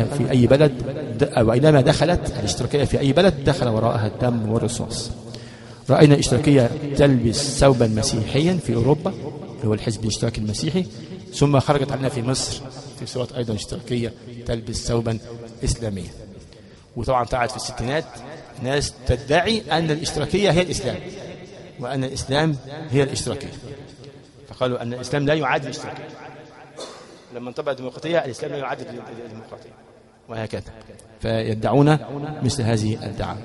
دخلت الاشتراكية في أي بلد دخل وراءها الدم والرصاص. رأينا الاشتراكية تلبس ثوبا مسيحيا في أوروبا اللي هو الحزب الاشتراكي المسيحي، ثم خرجت علينا في مصر في صورة أيضا اشتراكية تلبس ثوبا إسلاميا. وطبعا طلعت في الستينات ناس تدعي أن الاشتراكية هي الإسلام، وأن الإسلام هي الاشتراكية، فقالوا أن الإسلام لا يعادل الاشتراكية. لما انطبق الديمقراطية الإسلام لا يعادل الديمقراطية، وهكذا. فيدعون مثل هذه الدعاوى.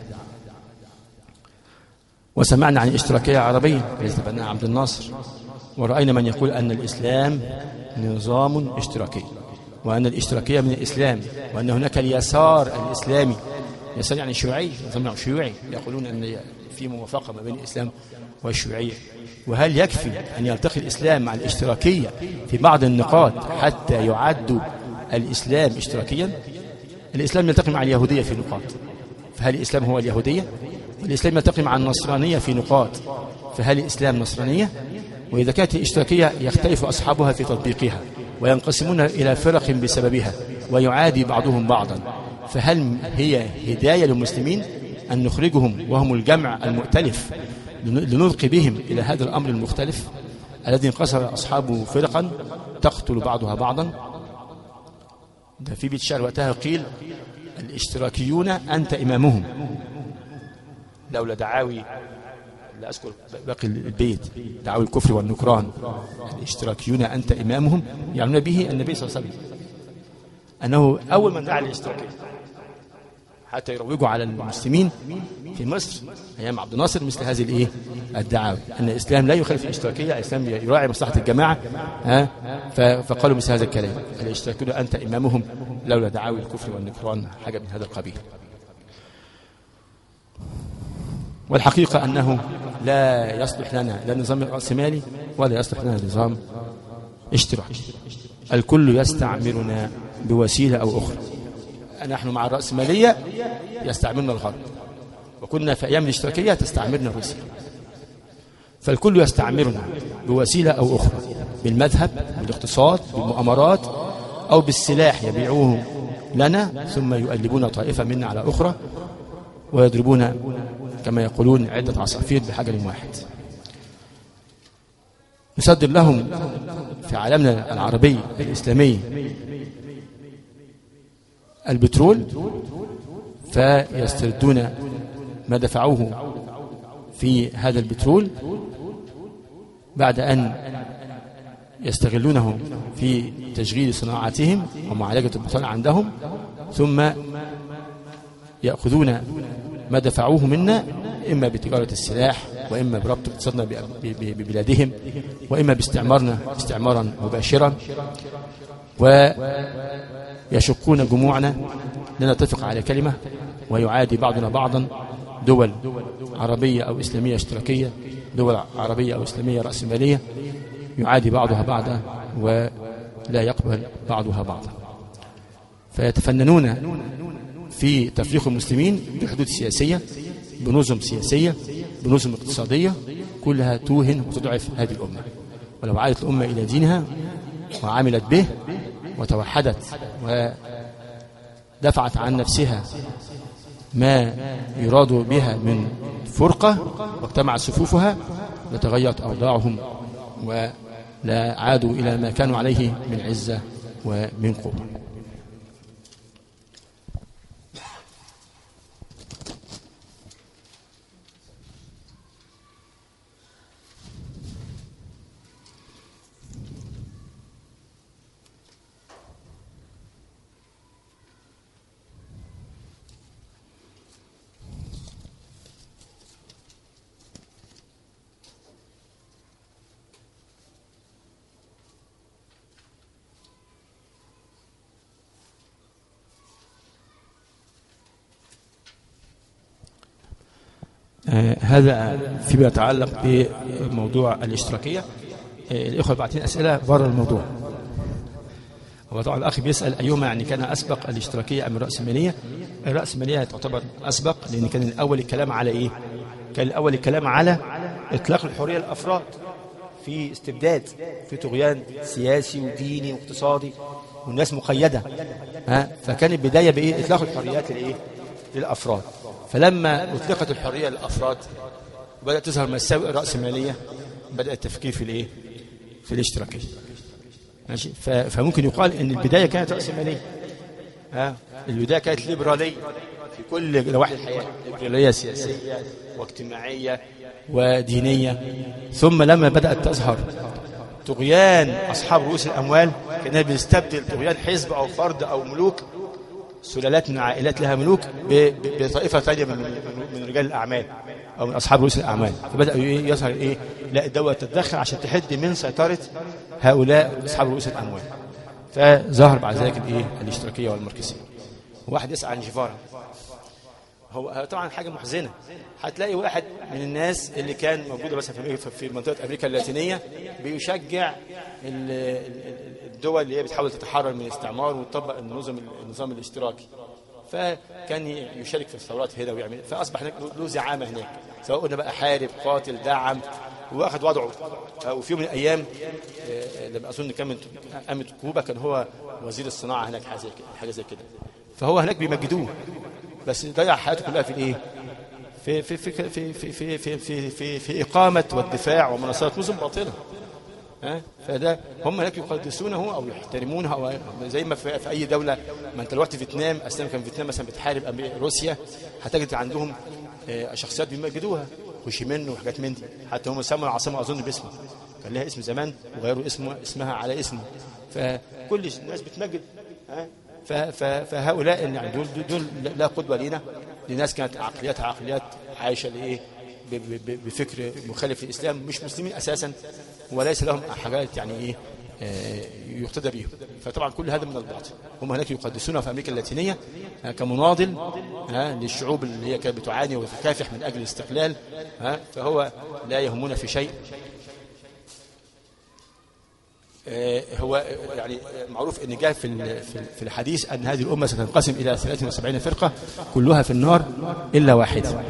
وسمعنا عن الاشتراكية عربية التي بناها عبد الناصر، ورأينا من يقول أن الإسلام نظام اشتراكي، وأن الاشتراكية من الإسلام، وأن هناك اليسار الإسلامي. يسار يعني شيوعي، نظام شيوعي، يقولون أن في موافقة ما بين الإسلام والشيوعية. وهل يكفي أن يلتقي الإسلام مع الاشتراكية في بعض النقاط حتى يعد الإسلام اشتراكيا؟ الإسلام يلتقي مع اليهودية في نقاط، فهل الإسلام هو اليهودية؟ الإسلام يلتقي مع النصرانية في نقاط، فهل الإسلام نصرانية؟ وإذا كانت الاشتراكية يختلف أصحابها في تطبيقها وينقسمون إلى فرق بسببها ويعادي بعضهم بعضا، فهل هي هداية للمسلمين أن نخرجهم وهم الجمع المؤتلف لنلقي بهم إلى هذا الأمر المختلف الذي انقسم أصحابه فرقا تقتل بعضها بعضا؟ ده في بيت شعر وقتها قيل الاشتراكيون أنت إمامهم لولا دعاوي، لا أذكر باقي البيت، دعاوي الكفر والنكران. الاشتراكيون أنت إمامهم يعنون به النبي صلى الله عليه وسلم، أنه أول من دعا للاشتراكية حتى يروجوا على المسلمين في مصر أيام عبد الناصر مثل هذه الدعاوى، أن الإسلام لا يخالف الاشتراكية، الإسلام يراعي مصلحة الجماعة. فقالوا مثل هذا الكلام، الاشتراكيون أنت إمامهم لولا دعاوي الكفر والنكران، حاجة من هذا القبيل. والحقيقة أنه لا يصلح لنا لا نظام رأسمالي ولا يصلح لنا نظام اشتراكي. الكل يستعمرنا بوسيلة أو أخرى. نحن مع الرأسمالية يستعمرنا الغرب، وكنا في أيام الاشتراكية تستعمرنا روسيا. فالكل يستعمرنا بوسيلة أو أخرى، بالمذهب، بالاقتصاد، بالمؤامرات، أو بالسلاح يبيعوه لنا ثم يؤلبون طائفة منا على أخرى ويضربون كما يقولون عدة عصافير بحجر واحد. نصدر لهم في عالمنا العربي الإسلامي البترول، فيستردون ما دفعوه في هذا البترول بعد أن يستغلونه في تشغيل صناعاتهم ومعالجة البطالة عندهم، ثم يأخذون ما دفعوه منا إما بتجارة السلاح، وإما بربط اقتصادنا ببلادهم، وإما باستعمارنا استعمارا مباشرا، ويشقون جموعنا لنتفق على كلمة، ويعادي بعضنا بعضا. دول عربية أو إسلامية اشتراكية، دول عربية أو إسلامية رأسمالية، يعادي بعضها بعضا ولا يقبل بعضها بعضا. فيتفننون في تفريق المسلمين بحدود سياسية، بنظم سياسية، بنظم اقتصادية، كلها توهن وتضعف هذه الأمة. ولو عادت الأمة إلى دينها وعملت به وتوحدت ودفعت عن نفسها ما يراد بها من فرقة واجتمعت صفوفها، لتغيرت أوضاعهم ولا عادوا إلى ما كانوا عليه من عزة ومن قوة. هذا فيما يتعلق بموضوع الاشتراكية. الإخوة باعتين أسئلة بره الموضوع. هو طبعا الأخ بيسأل أيهما يعني كان أسبق، الاشتراكية أم الرأسمالية؟ الرأسمالية تعتبر أسبق، لأن كان الأول الكلام على إيه؟ كان الأول الكلام على إطلاق الحرية للأفراد في استبداد، في طغيان سياسي وديني واقتصادي والناس مقيدة. فكان البداية بإيه؟ إطلاق الحريات للأفراد. فلما أطلقت الحرية للأفراد وبدأت تظهر مساوئ الرأسمالية، بدأ التفكير في الإيه؟ في الاشتراكية. ماشي؟ فممكن يقال إن البداية كانت رأسمالية. البداية كانت ليبرالية في كل نواحي الحياة، ليبرالية سياسية واجتماعية ودينية. ثم لما بدأت تظهر طغيان أصحاب رؤوس الأموال، كان بيستبدل طغيان حزب أو فرد أو ملوك، سلالات من عائلات لها ملوك، بطائفة ثانية من رجال الأعمال أو من أصحاب رؤوس الأعمال. فبدأ يظهر إيه؟ لا، الدولة تتدخل عشان تحد من سيطرة هؤلاء أصحاب رؤوس الأموال. فظهر بعد ذلك الإيه؟ الاشتراكية والماركسية. واحد يسأل عن جيفارا، هو طبعا حاجة محزنة. هتلاقي واحد من الناس اللي كان موجودة مثلا في منطقة أمريكا اللاتينية بيشجع الدول اللي هي بتحاول تتحرر من الاستعمار وتطبق النظام الاشتراكي، فكان يشارك في الثورات هنا ويعمل، فأصبح هناك له زعامة هناك، سواء قلنا بقى حارب، قاتل، دعم، واخد وضعه. وفي يوم من الأيام لما أظن كان من أمة كوبا كان هو وزير الصناعة هناك، حاجة زي كده. فهو هناك بيمجدوه، بس ضيع حياته كلها في الايه؟ في إقامة والدفاع ومناصرة نظم باطلة. فده هم هناك يقدسونه او يحترمونه، او زي ما في اي دوله. ما انت دلوقتي فيتنام، اصلا كان فيتنام مثلا بتحارب روسيا، هتجد عندهم شخصيات بيمجدوها، هوشيمين وحاجات من دي. حتى هم سموا العاصمه اظن باسمه، كان لها اسم زمان وغيروا اسمها على اسمه. فكل الناس بتمجد. فهؤلاء يعني دول لا قدوه لنا، لناس كانت عقليات عايشه لايه بفكر مخالف للاسلام، مش مسلمين اساسا، وليس لهم حاجات يعني ايه يقتدى بهم. فطبعا كل هذا من الباطل. هم هناك يقدسونها في امريكا اللاتينيه كمناضل للشعوب اللي هي كانت بتعاني وتكافح من اجل الاستقلال. فهو لا يهمنا في شيء. هو يعني معروف ان جاء في الحديث ان هذه الامه ستنقسم الى 73 فرقه كلها في النار الا واحده.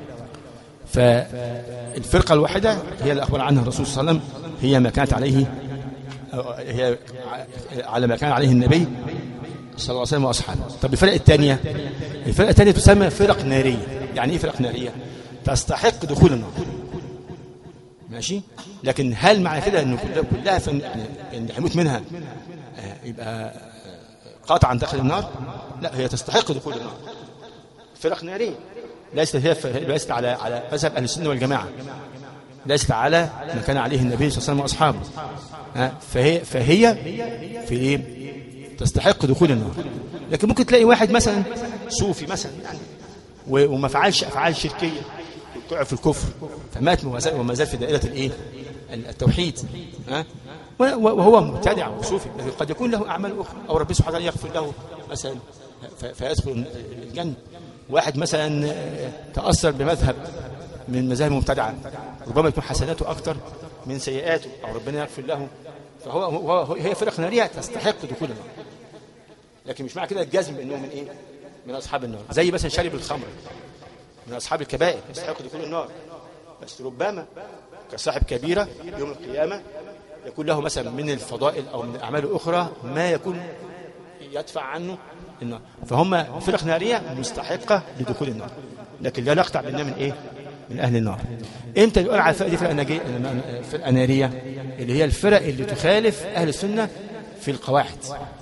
فالفرقه الواحده هي اللي اخبر عنها الرسول صلى الله عليه وسلم، هي ما كانت عليه، هي على ما كان عليه النبي صلى الله عليه وسلم واصحابه. طب الفرقه الثانيه تسمى فرق ناريه. يعني ايه فرق ناريه؟ تستحق دخول النار، ماشي. لكن هل معنى كده انه كلها ان يموت منها يبقى قاطعا داخل النار؟ لا، هي تستحق دخول النار. فرق ناريه ليست على مذهب اهل السنه والجماعه، ليست على ما كان عليه النبي صلى الله عليه وسلم واصحابه. فهي في ايه؟ تستحق دخول النار. لكن ممكن تلاقي واحد مثلا صوفي مثلا يعني وما فعلش افعال شركيه، وقع في الكفر، فمات وما زال في دائره الايه؟ التوحيد، وهو مبتدع وصوفي، لكن قد يكون له اعمال اخرى، او ربنا سبحانه وتعالى يغفر له مثلا فيدخل الجنه. واحد مثلا تاثر بمذهب من المذاهب المبتدعه، ربما يكون حسناته اكثر من سيئاته، او ربنا يغفر له. هي فرق ناريه تستحق دخول النار، لكن مش معنى كده الجزم بانه من ايه؟ من اصحاب النار. زي مثلا شارب الخمر من اصحاب الكبائر يستحق دخول النار، بس ربما كصاحب كبيره يوم القيامه يكون له مثلا من الفضائل او من الاعمال الاخرى ما يكون يدفع عنه النار. فهم فرق ناريه مستحقه لدخول النار، لكن لا نقطع بانها من ايه؟ من اهل النار. امتى يقول على الفرقه دي فرقه ناريه؟ اللي هي الفرق اللي تخالف اهل السنه في القواعد،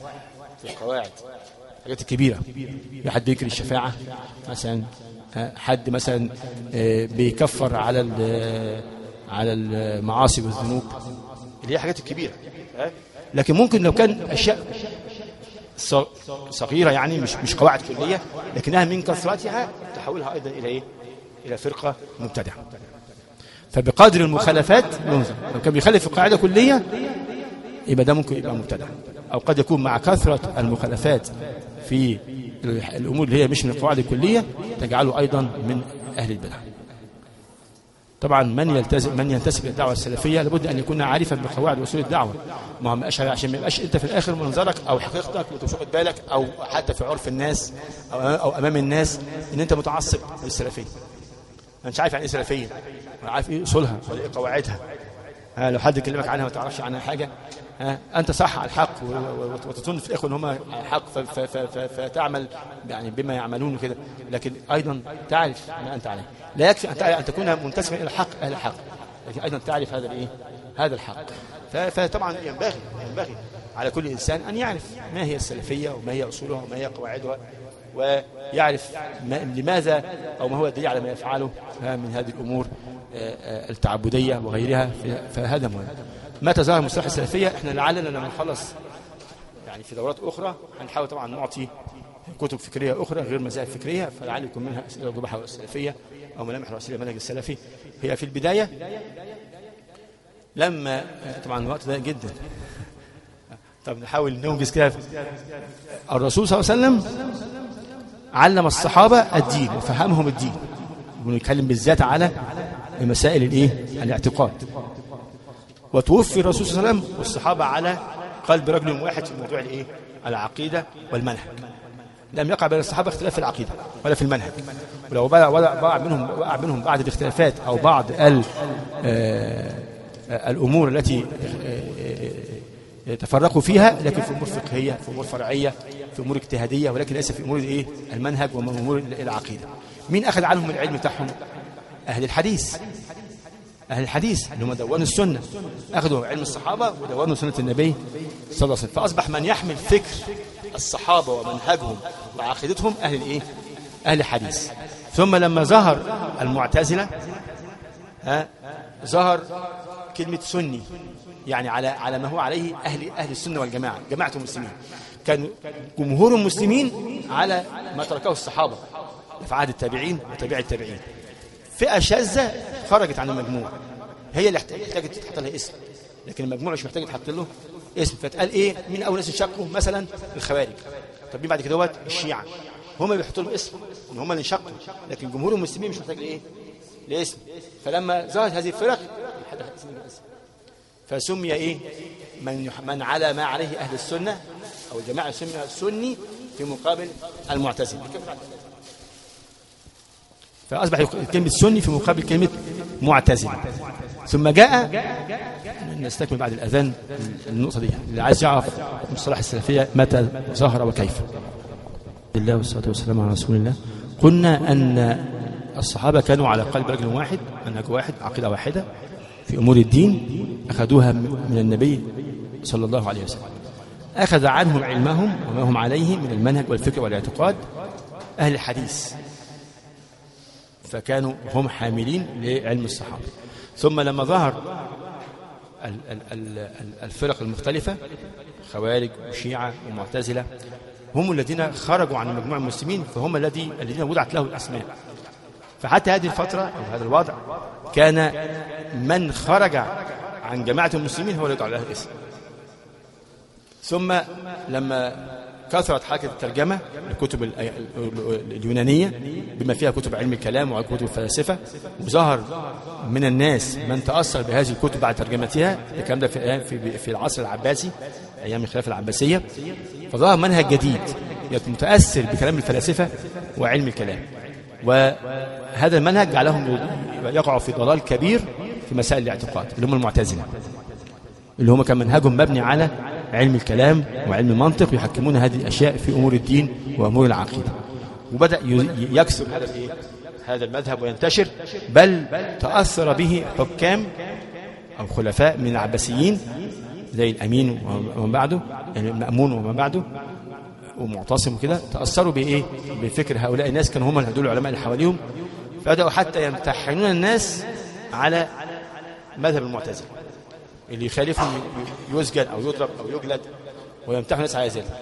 الحاجات الكبيره. حد بيكره الشفاعه مثلا، حد مثلا بيكفر على المعاصي والذنوب، اللي هي حاجات الكبيره. لكن ممكن لو كان اشياء صغيره يعني مش قواعد كليه، لكنها من كثرتها تحولها ايضا الى ايه؟ الى فرقه مبتدعه. فبقدر المخالفات ينظر. لو كان بيخالف القاعده كليه يبقى ده ممكن يبقى مبتدع، او قد يكون مع كثره المخالفات في الامور اللي هي مش من القواعد الكليه تجعله ايضا من اهل البدع. طبعا من ينتسب الى الدعوه السلفيه لابد ان يكون عارفا بقواعد واصول الدعوه، ما هم عشان ما يبقاش انت في الاخر منظرك او حقيقتك وانت واخد بالك، او حتى في عرف الناس او امام الناس ان انت متعصب للسلفيه. مش عارف يعني ايه سلفيه، ولا عارف ايه اصولها ولا ايه قواعدها. لو حد كلمك عنها ما تعرفش عنها حاجه، انت صح على الحق وتظن في الاخوه ان هم على الحق، فتعمل يعني بما يعملون كده، لكن ايضا تعرف ما انت عليه. لا يكفي ان تكون منتسبا الى الحق اهل الحق، لكن ايضا تعرف هذا الايه؟ هذا الحق. فطبعا ينبغي على كل انسان ان يعرف ما هي السلفيه وما هي اصولها وما هي قواعدها، ويعرف لماذا او ما هو الدليل على ما يفعله من هذه الامور التعبديه وغيرها. فهذا مهم. متى ظهر مصطلح السلفيه؟ احنا لعلنا لما نخلص يعني في دورات اخرى هنحاول طبعا نعطي كتب فكريه اخرى غير مذاهب فكريه، فلعل يكون منها اسئله وجواب حول السلفيه او ملامح رئيسيه المنهج السلفي. هي في البدايه لما طبعا الوقت ضيق جدا، طب نحاول ننجز كده. الرسول صلى الله عليه وسلم علم الصحابه الدين وفهمهم الدين، ونتكلم بالذات على مسائل الايه؟ الاعتقاد. وتوفي الرسول صلى الله عليه وسلم والصحابه على قلب رجل واحد في موضوع الايه؟ العقيده والمنهج. لم يقع بين الصحابه اختلاف في العقيده ولا في المنهج، ولو وقع منهم بعض الاختلافات او بعض الامور التي تفرقوا فيها، لكن في امور فقهيه، في امور فرعيه، في امور اجتهاديه، ولكن ليس في امور الايه؟ المنهج وامور العقيده. مين اخذ عنهم العلم بتاعهم؟ اهل الحديث. أهل الحديث اللي هم دونوا السنة، أخذوا علم الصحابة ودونوا سنة النبي صلى الله عليه وسلم، فأصبح من يحمل فكر الصحابة ومنهجهم وعقيدتهم أهل الإيه؟ أهل الحديث. ثم لما ظهر المعتزلة ظهر كلمة سني، يعني على ما هو عليه أهل السنة والجماعة، جماعة المسلمين. كان جمهور المسلمين على ما تركه الصحابة في عهد التابعين وتابع التابعين. فئة شاذة خرجت عن المجموع، هي اللي احتاجت تتحط لها اسم، لكن المجموع مش محتاج يتحط له اسم. فتقال ايه؟ مين اول ناس انشقوا؟ مثلا الخوارج. طب مين بعد كده؟ الشيعة. هم اللي بيحطوا لهم اسم ان هم اللي انشقوا، لكن جمهور المسلمين مش محتاج لايه؟ لاسم. فلما ظهرت هذه الفرق فسمي ايه؟ من على ما عليه اهل السنة او الجماعة سمي السني في مقابل المعتزلة. فأصبح كلمة سني في مقابل كلمة معتزلة. ثم جاء نستكمل بعد الأذان النقطة دي، اللي عايز يعرف مصطلح السلفية متى ظهر وكيف. الله والصلاة والسلام على رسول الله. قلنا أن الصحابة كانوا على قلب رجل واحد، منهج واحد، عقيدة واحدة في أمور الدين، أخذوها من النبي صلى الله عليه وسلم. أخذ عنهم علمهم وما هم عليه من المنهج والفكر والاعتقاد أهل الحديث، فكانوا هم حاملين لعلم الصحابة. ثم لما ظهر الفرق المختلفة، خوارج وشيعة ومعتزلة، هم الذين خرجوا عن مجموع المسلمين، فهم الذين وضعت له الأسماء. فحتى هذه الفترة أو هذا الوضع كان من خرج عن جماعة المسلمين هو اللي يضع له الاسم. ثم لما كثرت حركة الترجمة الكتب اليونانية بما فيها كتب علم الكلام وكتب الفلاسفة، وظهر من الناس من تأثر بهذه الكتب بعد ترجمتها، الكلام ده في العصر العباسي أيام الخلافة العباسية. فظهر منهج جديد متأثر بكلام الفلاسفة وعلم الكلام، وهذا المنهج جعلهم يقعوا في ضلال كبير في مسائل الاعتقاد، اللي هم المعتزلة، اللي هم كان منهجهم مبني على علم الكلام وعلم المنطق، يحكمون هذه الأشياء في أمور الدين وأمور العقيدة. وبدأ يكسر هذا المذهب وينتشر، بل تأثر به حكام أو خلفاء من العباسيين زي الأمين ومن بعده، يعني المأمون ومن بعده ومعتصم وكده، تأثروا بإيه؟ بفكر هؤلاء الناس، كانوا هم هدول العلماء اللي حواليهم، فبدأوا حتى يمتحنون الناس على مذهب المعتزلة، اللي يخالفهم يسجن أو يضرب أو يجلد، ويمتحن الناس على ذلك.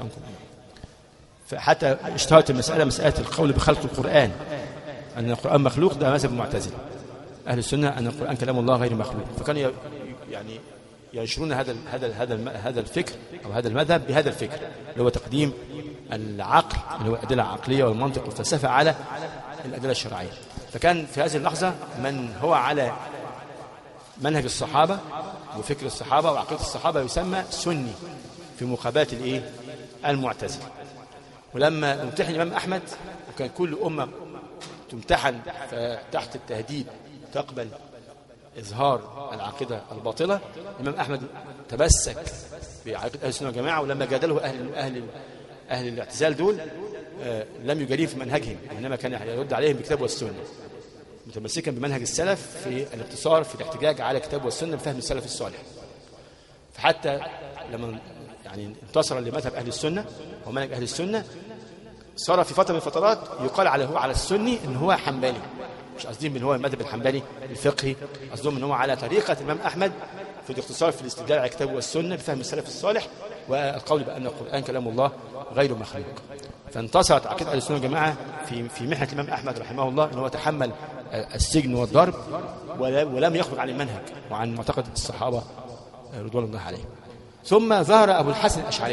فحتى اشتهرت المسألة مسألة القول بخلق القرآن، أن القرآن مخلوق، ده مذهب المعتزلة. أهل السنة أن القرآن كلام الله غير مخلوق، فكانوا يعني ينشرون هذا الفكر أو هذا المذهب بهذا الفكر، اللي هو تقديم العقل، اللي هو الأدلة العقلية والمنطق والفلسفة على الأدلة الشرعية. فكان في هذه اللحظة من هو على منهج الصحابة وفكر الصحابة وعقيدة الصحابة يسمى سني في مقابلة المعتزلة. ولما امتحن الإمام أحمد، وكان كل أمة تمتحن تحت التهديد تقبل إظهار العقيدة الباطلة، الإمام أحمد تمسك بعقيدة أهل السنة والجماعة، ولما جادله أهل الاعتزال دول لم يجاريه في منهجهم، إنما كان يرد عليهم بالكتاب والسنة، متمسكا بمنهج السلف في الاقتصار في الاحتجاج على الكتاب والسنة بفهم السلف الصالح. فحتى لما يعني انتصر لمذهب أهل السنة ومنهج أهل السنة، صار في فترة من الفترات يقال على السني إن هو حنبلي، مش قصدين إن هو المذهب الحنبلي الفقهي، قصدهم إن هو على طريقة الإمام أحمد في الاقتصار في الاستدلال على الكتاب والسنة بفهم السلف الصالح، والقول بأن القرآن كلام الله غير مخلوق. فانتصرت عقيدة أهل السنة والجماعة في محنة الإمام أحمد رحمه الله، إن هو تحمل السجن والضرب ولم يخرج عن المنهج وعن معتقد الصحابة رضوان الله عليهم. ثم ظهر أبو الحسن الأشعري،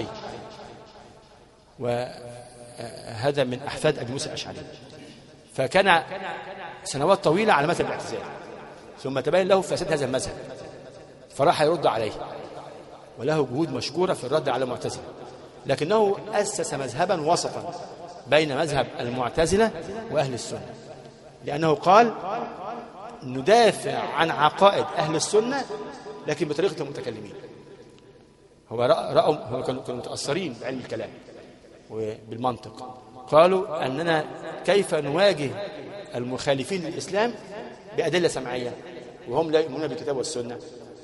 وهذا من أحفاد أبي موسى الأشعري، فكان سنوات طويلة على مذهب الاعتزال، ثم تبين له فساد هذا المذهب، فراح يرد عليه، وله جهود مشكورة في الرد على المعتزلة، لكنه أسس مذهبا وسطا بين مذهب المعتزلة وأهل السنة، لأنه قال ندافع عن عقائد أهل السنة لكن بطريقة المتكلمين. هو كانوا متأثرين بعلم الكلام وبالمنطق، قالوا أننا كيف نواجه المخالفين للإسلام بأدلة سمعية، وهم لا يؤمنون بالكتاب والسنة؟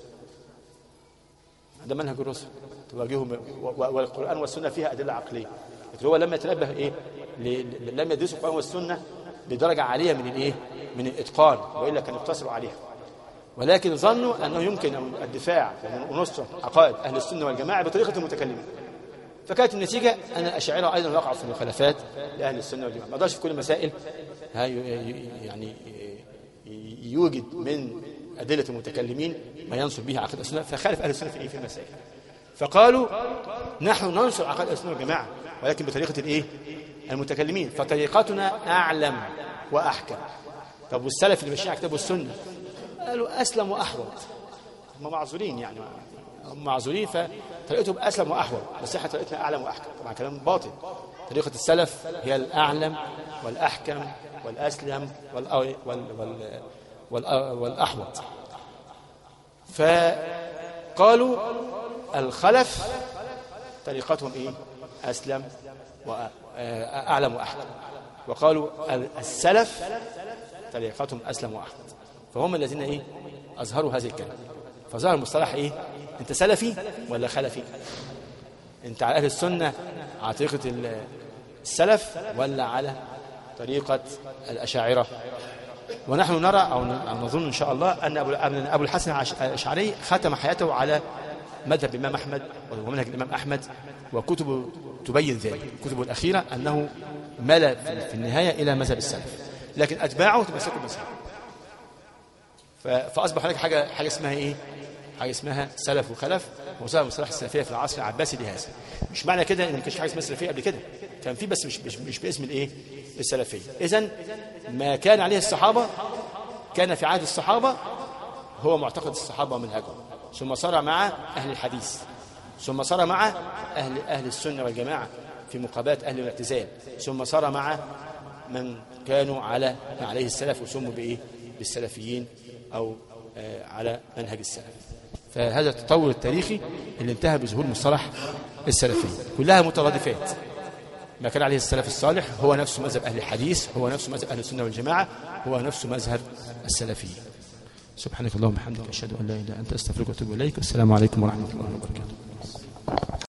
هذا منهج الرسل تواجههم، والقرآن والسنة فيها أدلة عقلية، لكن هو لم يتنبه لم يدرسوا القرآن والسنة بدرجة عالية من من الإتقان، وإلا كانوا اقتصروا عليها، ولكن ظنوا أنه يمكن الدفاع ونصر عقائد أهل السنة والجماعة بطريقة المتكلمين، فكانت النتيجة أن الأشاعرة أيضا وقعوا في المخالفات لأهل السنة والجماعة. ما قدرش في كل المسائل يعني يوجد من أدلة المتكلمين ما ينصر به عقيدة السنة، فخالف أهل السنة في المسائل، فقالوا نحن ننصر عقائد السنة والجماعة ولكن بطريقة المتكلمين، فطريقتنا أعلم وأحكم. طب والسلف اللي ماشيين على الكتاب والسنة قالوا أسلم وأحوط، هم معذورين، يعني هم معذورين، فطريقتهم أسلم وأحوط، بس احنا طريقتنا أعلم وأحكم. طبعا كلام باطل، طريقة السلف هي الأعلم والأحكم والأسلم والأحوط. فقالوا الخلف طريقتهم أسلم وأعلم وأحكم، وقالوا السلف طريقتهم أسلم وأحوط، فهم الذين أظهروا هذه الكلمة. فظهر المصطلح أنت سلفي ولا خلفي؟ أنت على أهل السنة على طريقة السلف ولا على طريقة الأشاعرة؟ ونحن نرى أو نظن إن شاء الله أن أبو الحسن الأشعري ختم حياته على مذهب الإمام أحمد ومنهج الإمام أحمد، وكتبه تبين ذلك، كتبه الأخيرة أنه مال في النهاية إلى مذهب السلف، لكن أتباعه تمسكوا بمذهبه، فأصبح هناك حاجة اسمها حاجة اسمها سلف وخلف، وظهر مصطلح السلفية في العصر العباسي لهذا. مش معنى كده إن ما كانش حاجة اسمها السلفية قبل كده، كان في، بس مش باسم السلفية. إذن ما كان عليه الصحابة كان في عهد الصحابة هو معتقد الصحابة ومنهجهم، ثم صار مع أهل الحديث، ثم صار مع أهل السنة والجماعة في مقابلة أهل الاعتزال، ثم صار مع من كانوا على ما عليه السلف وسموا بالسلفيين أو على منهج السلف. فهذا التطور التاريخي اللي انتهى بظهور مصطلح السلفية، كلها مترادفات. ما كان عليه السلف الصالح هو نفس مذهب أهل الحديث، هو نفس مذهب أهل السنة والجماعة، هو نفس مذهب السلفية. سبحانك اللهم وبحمدك، أشهد أن لا إله إلا أنت، أستغفرك وأتوب إليك. والسلام عليكم ورحمة الله وبركاته.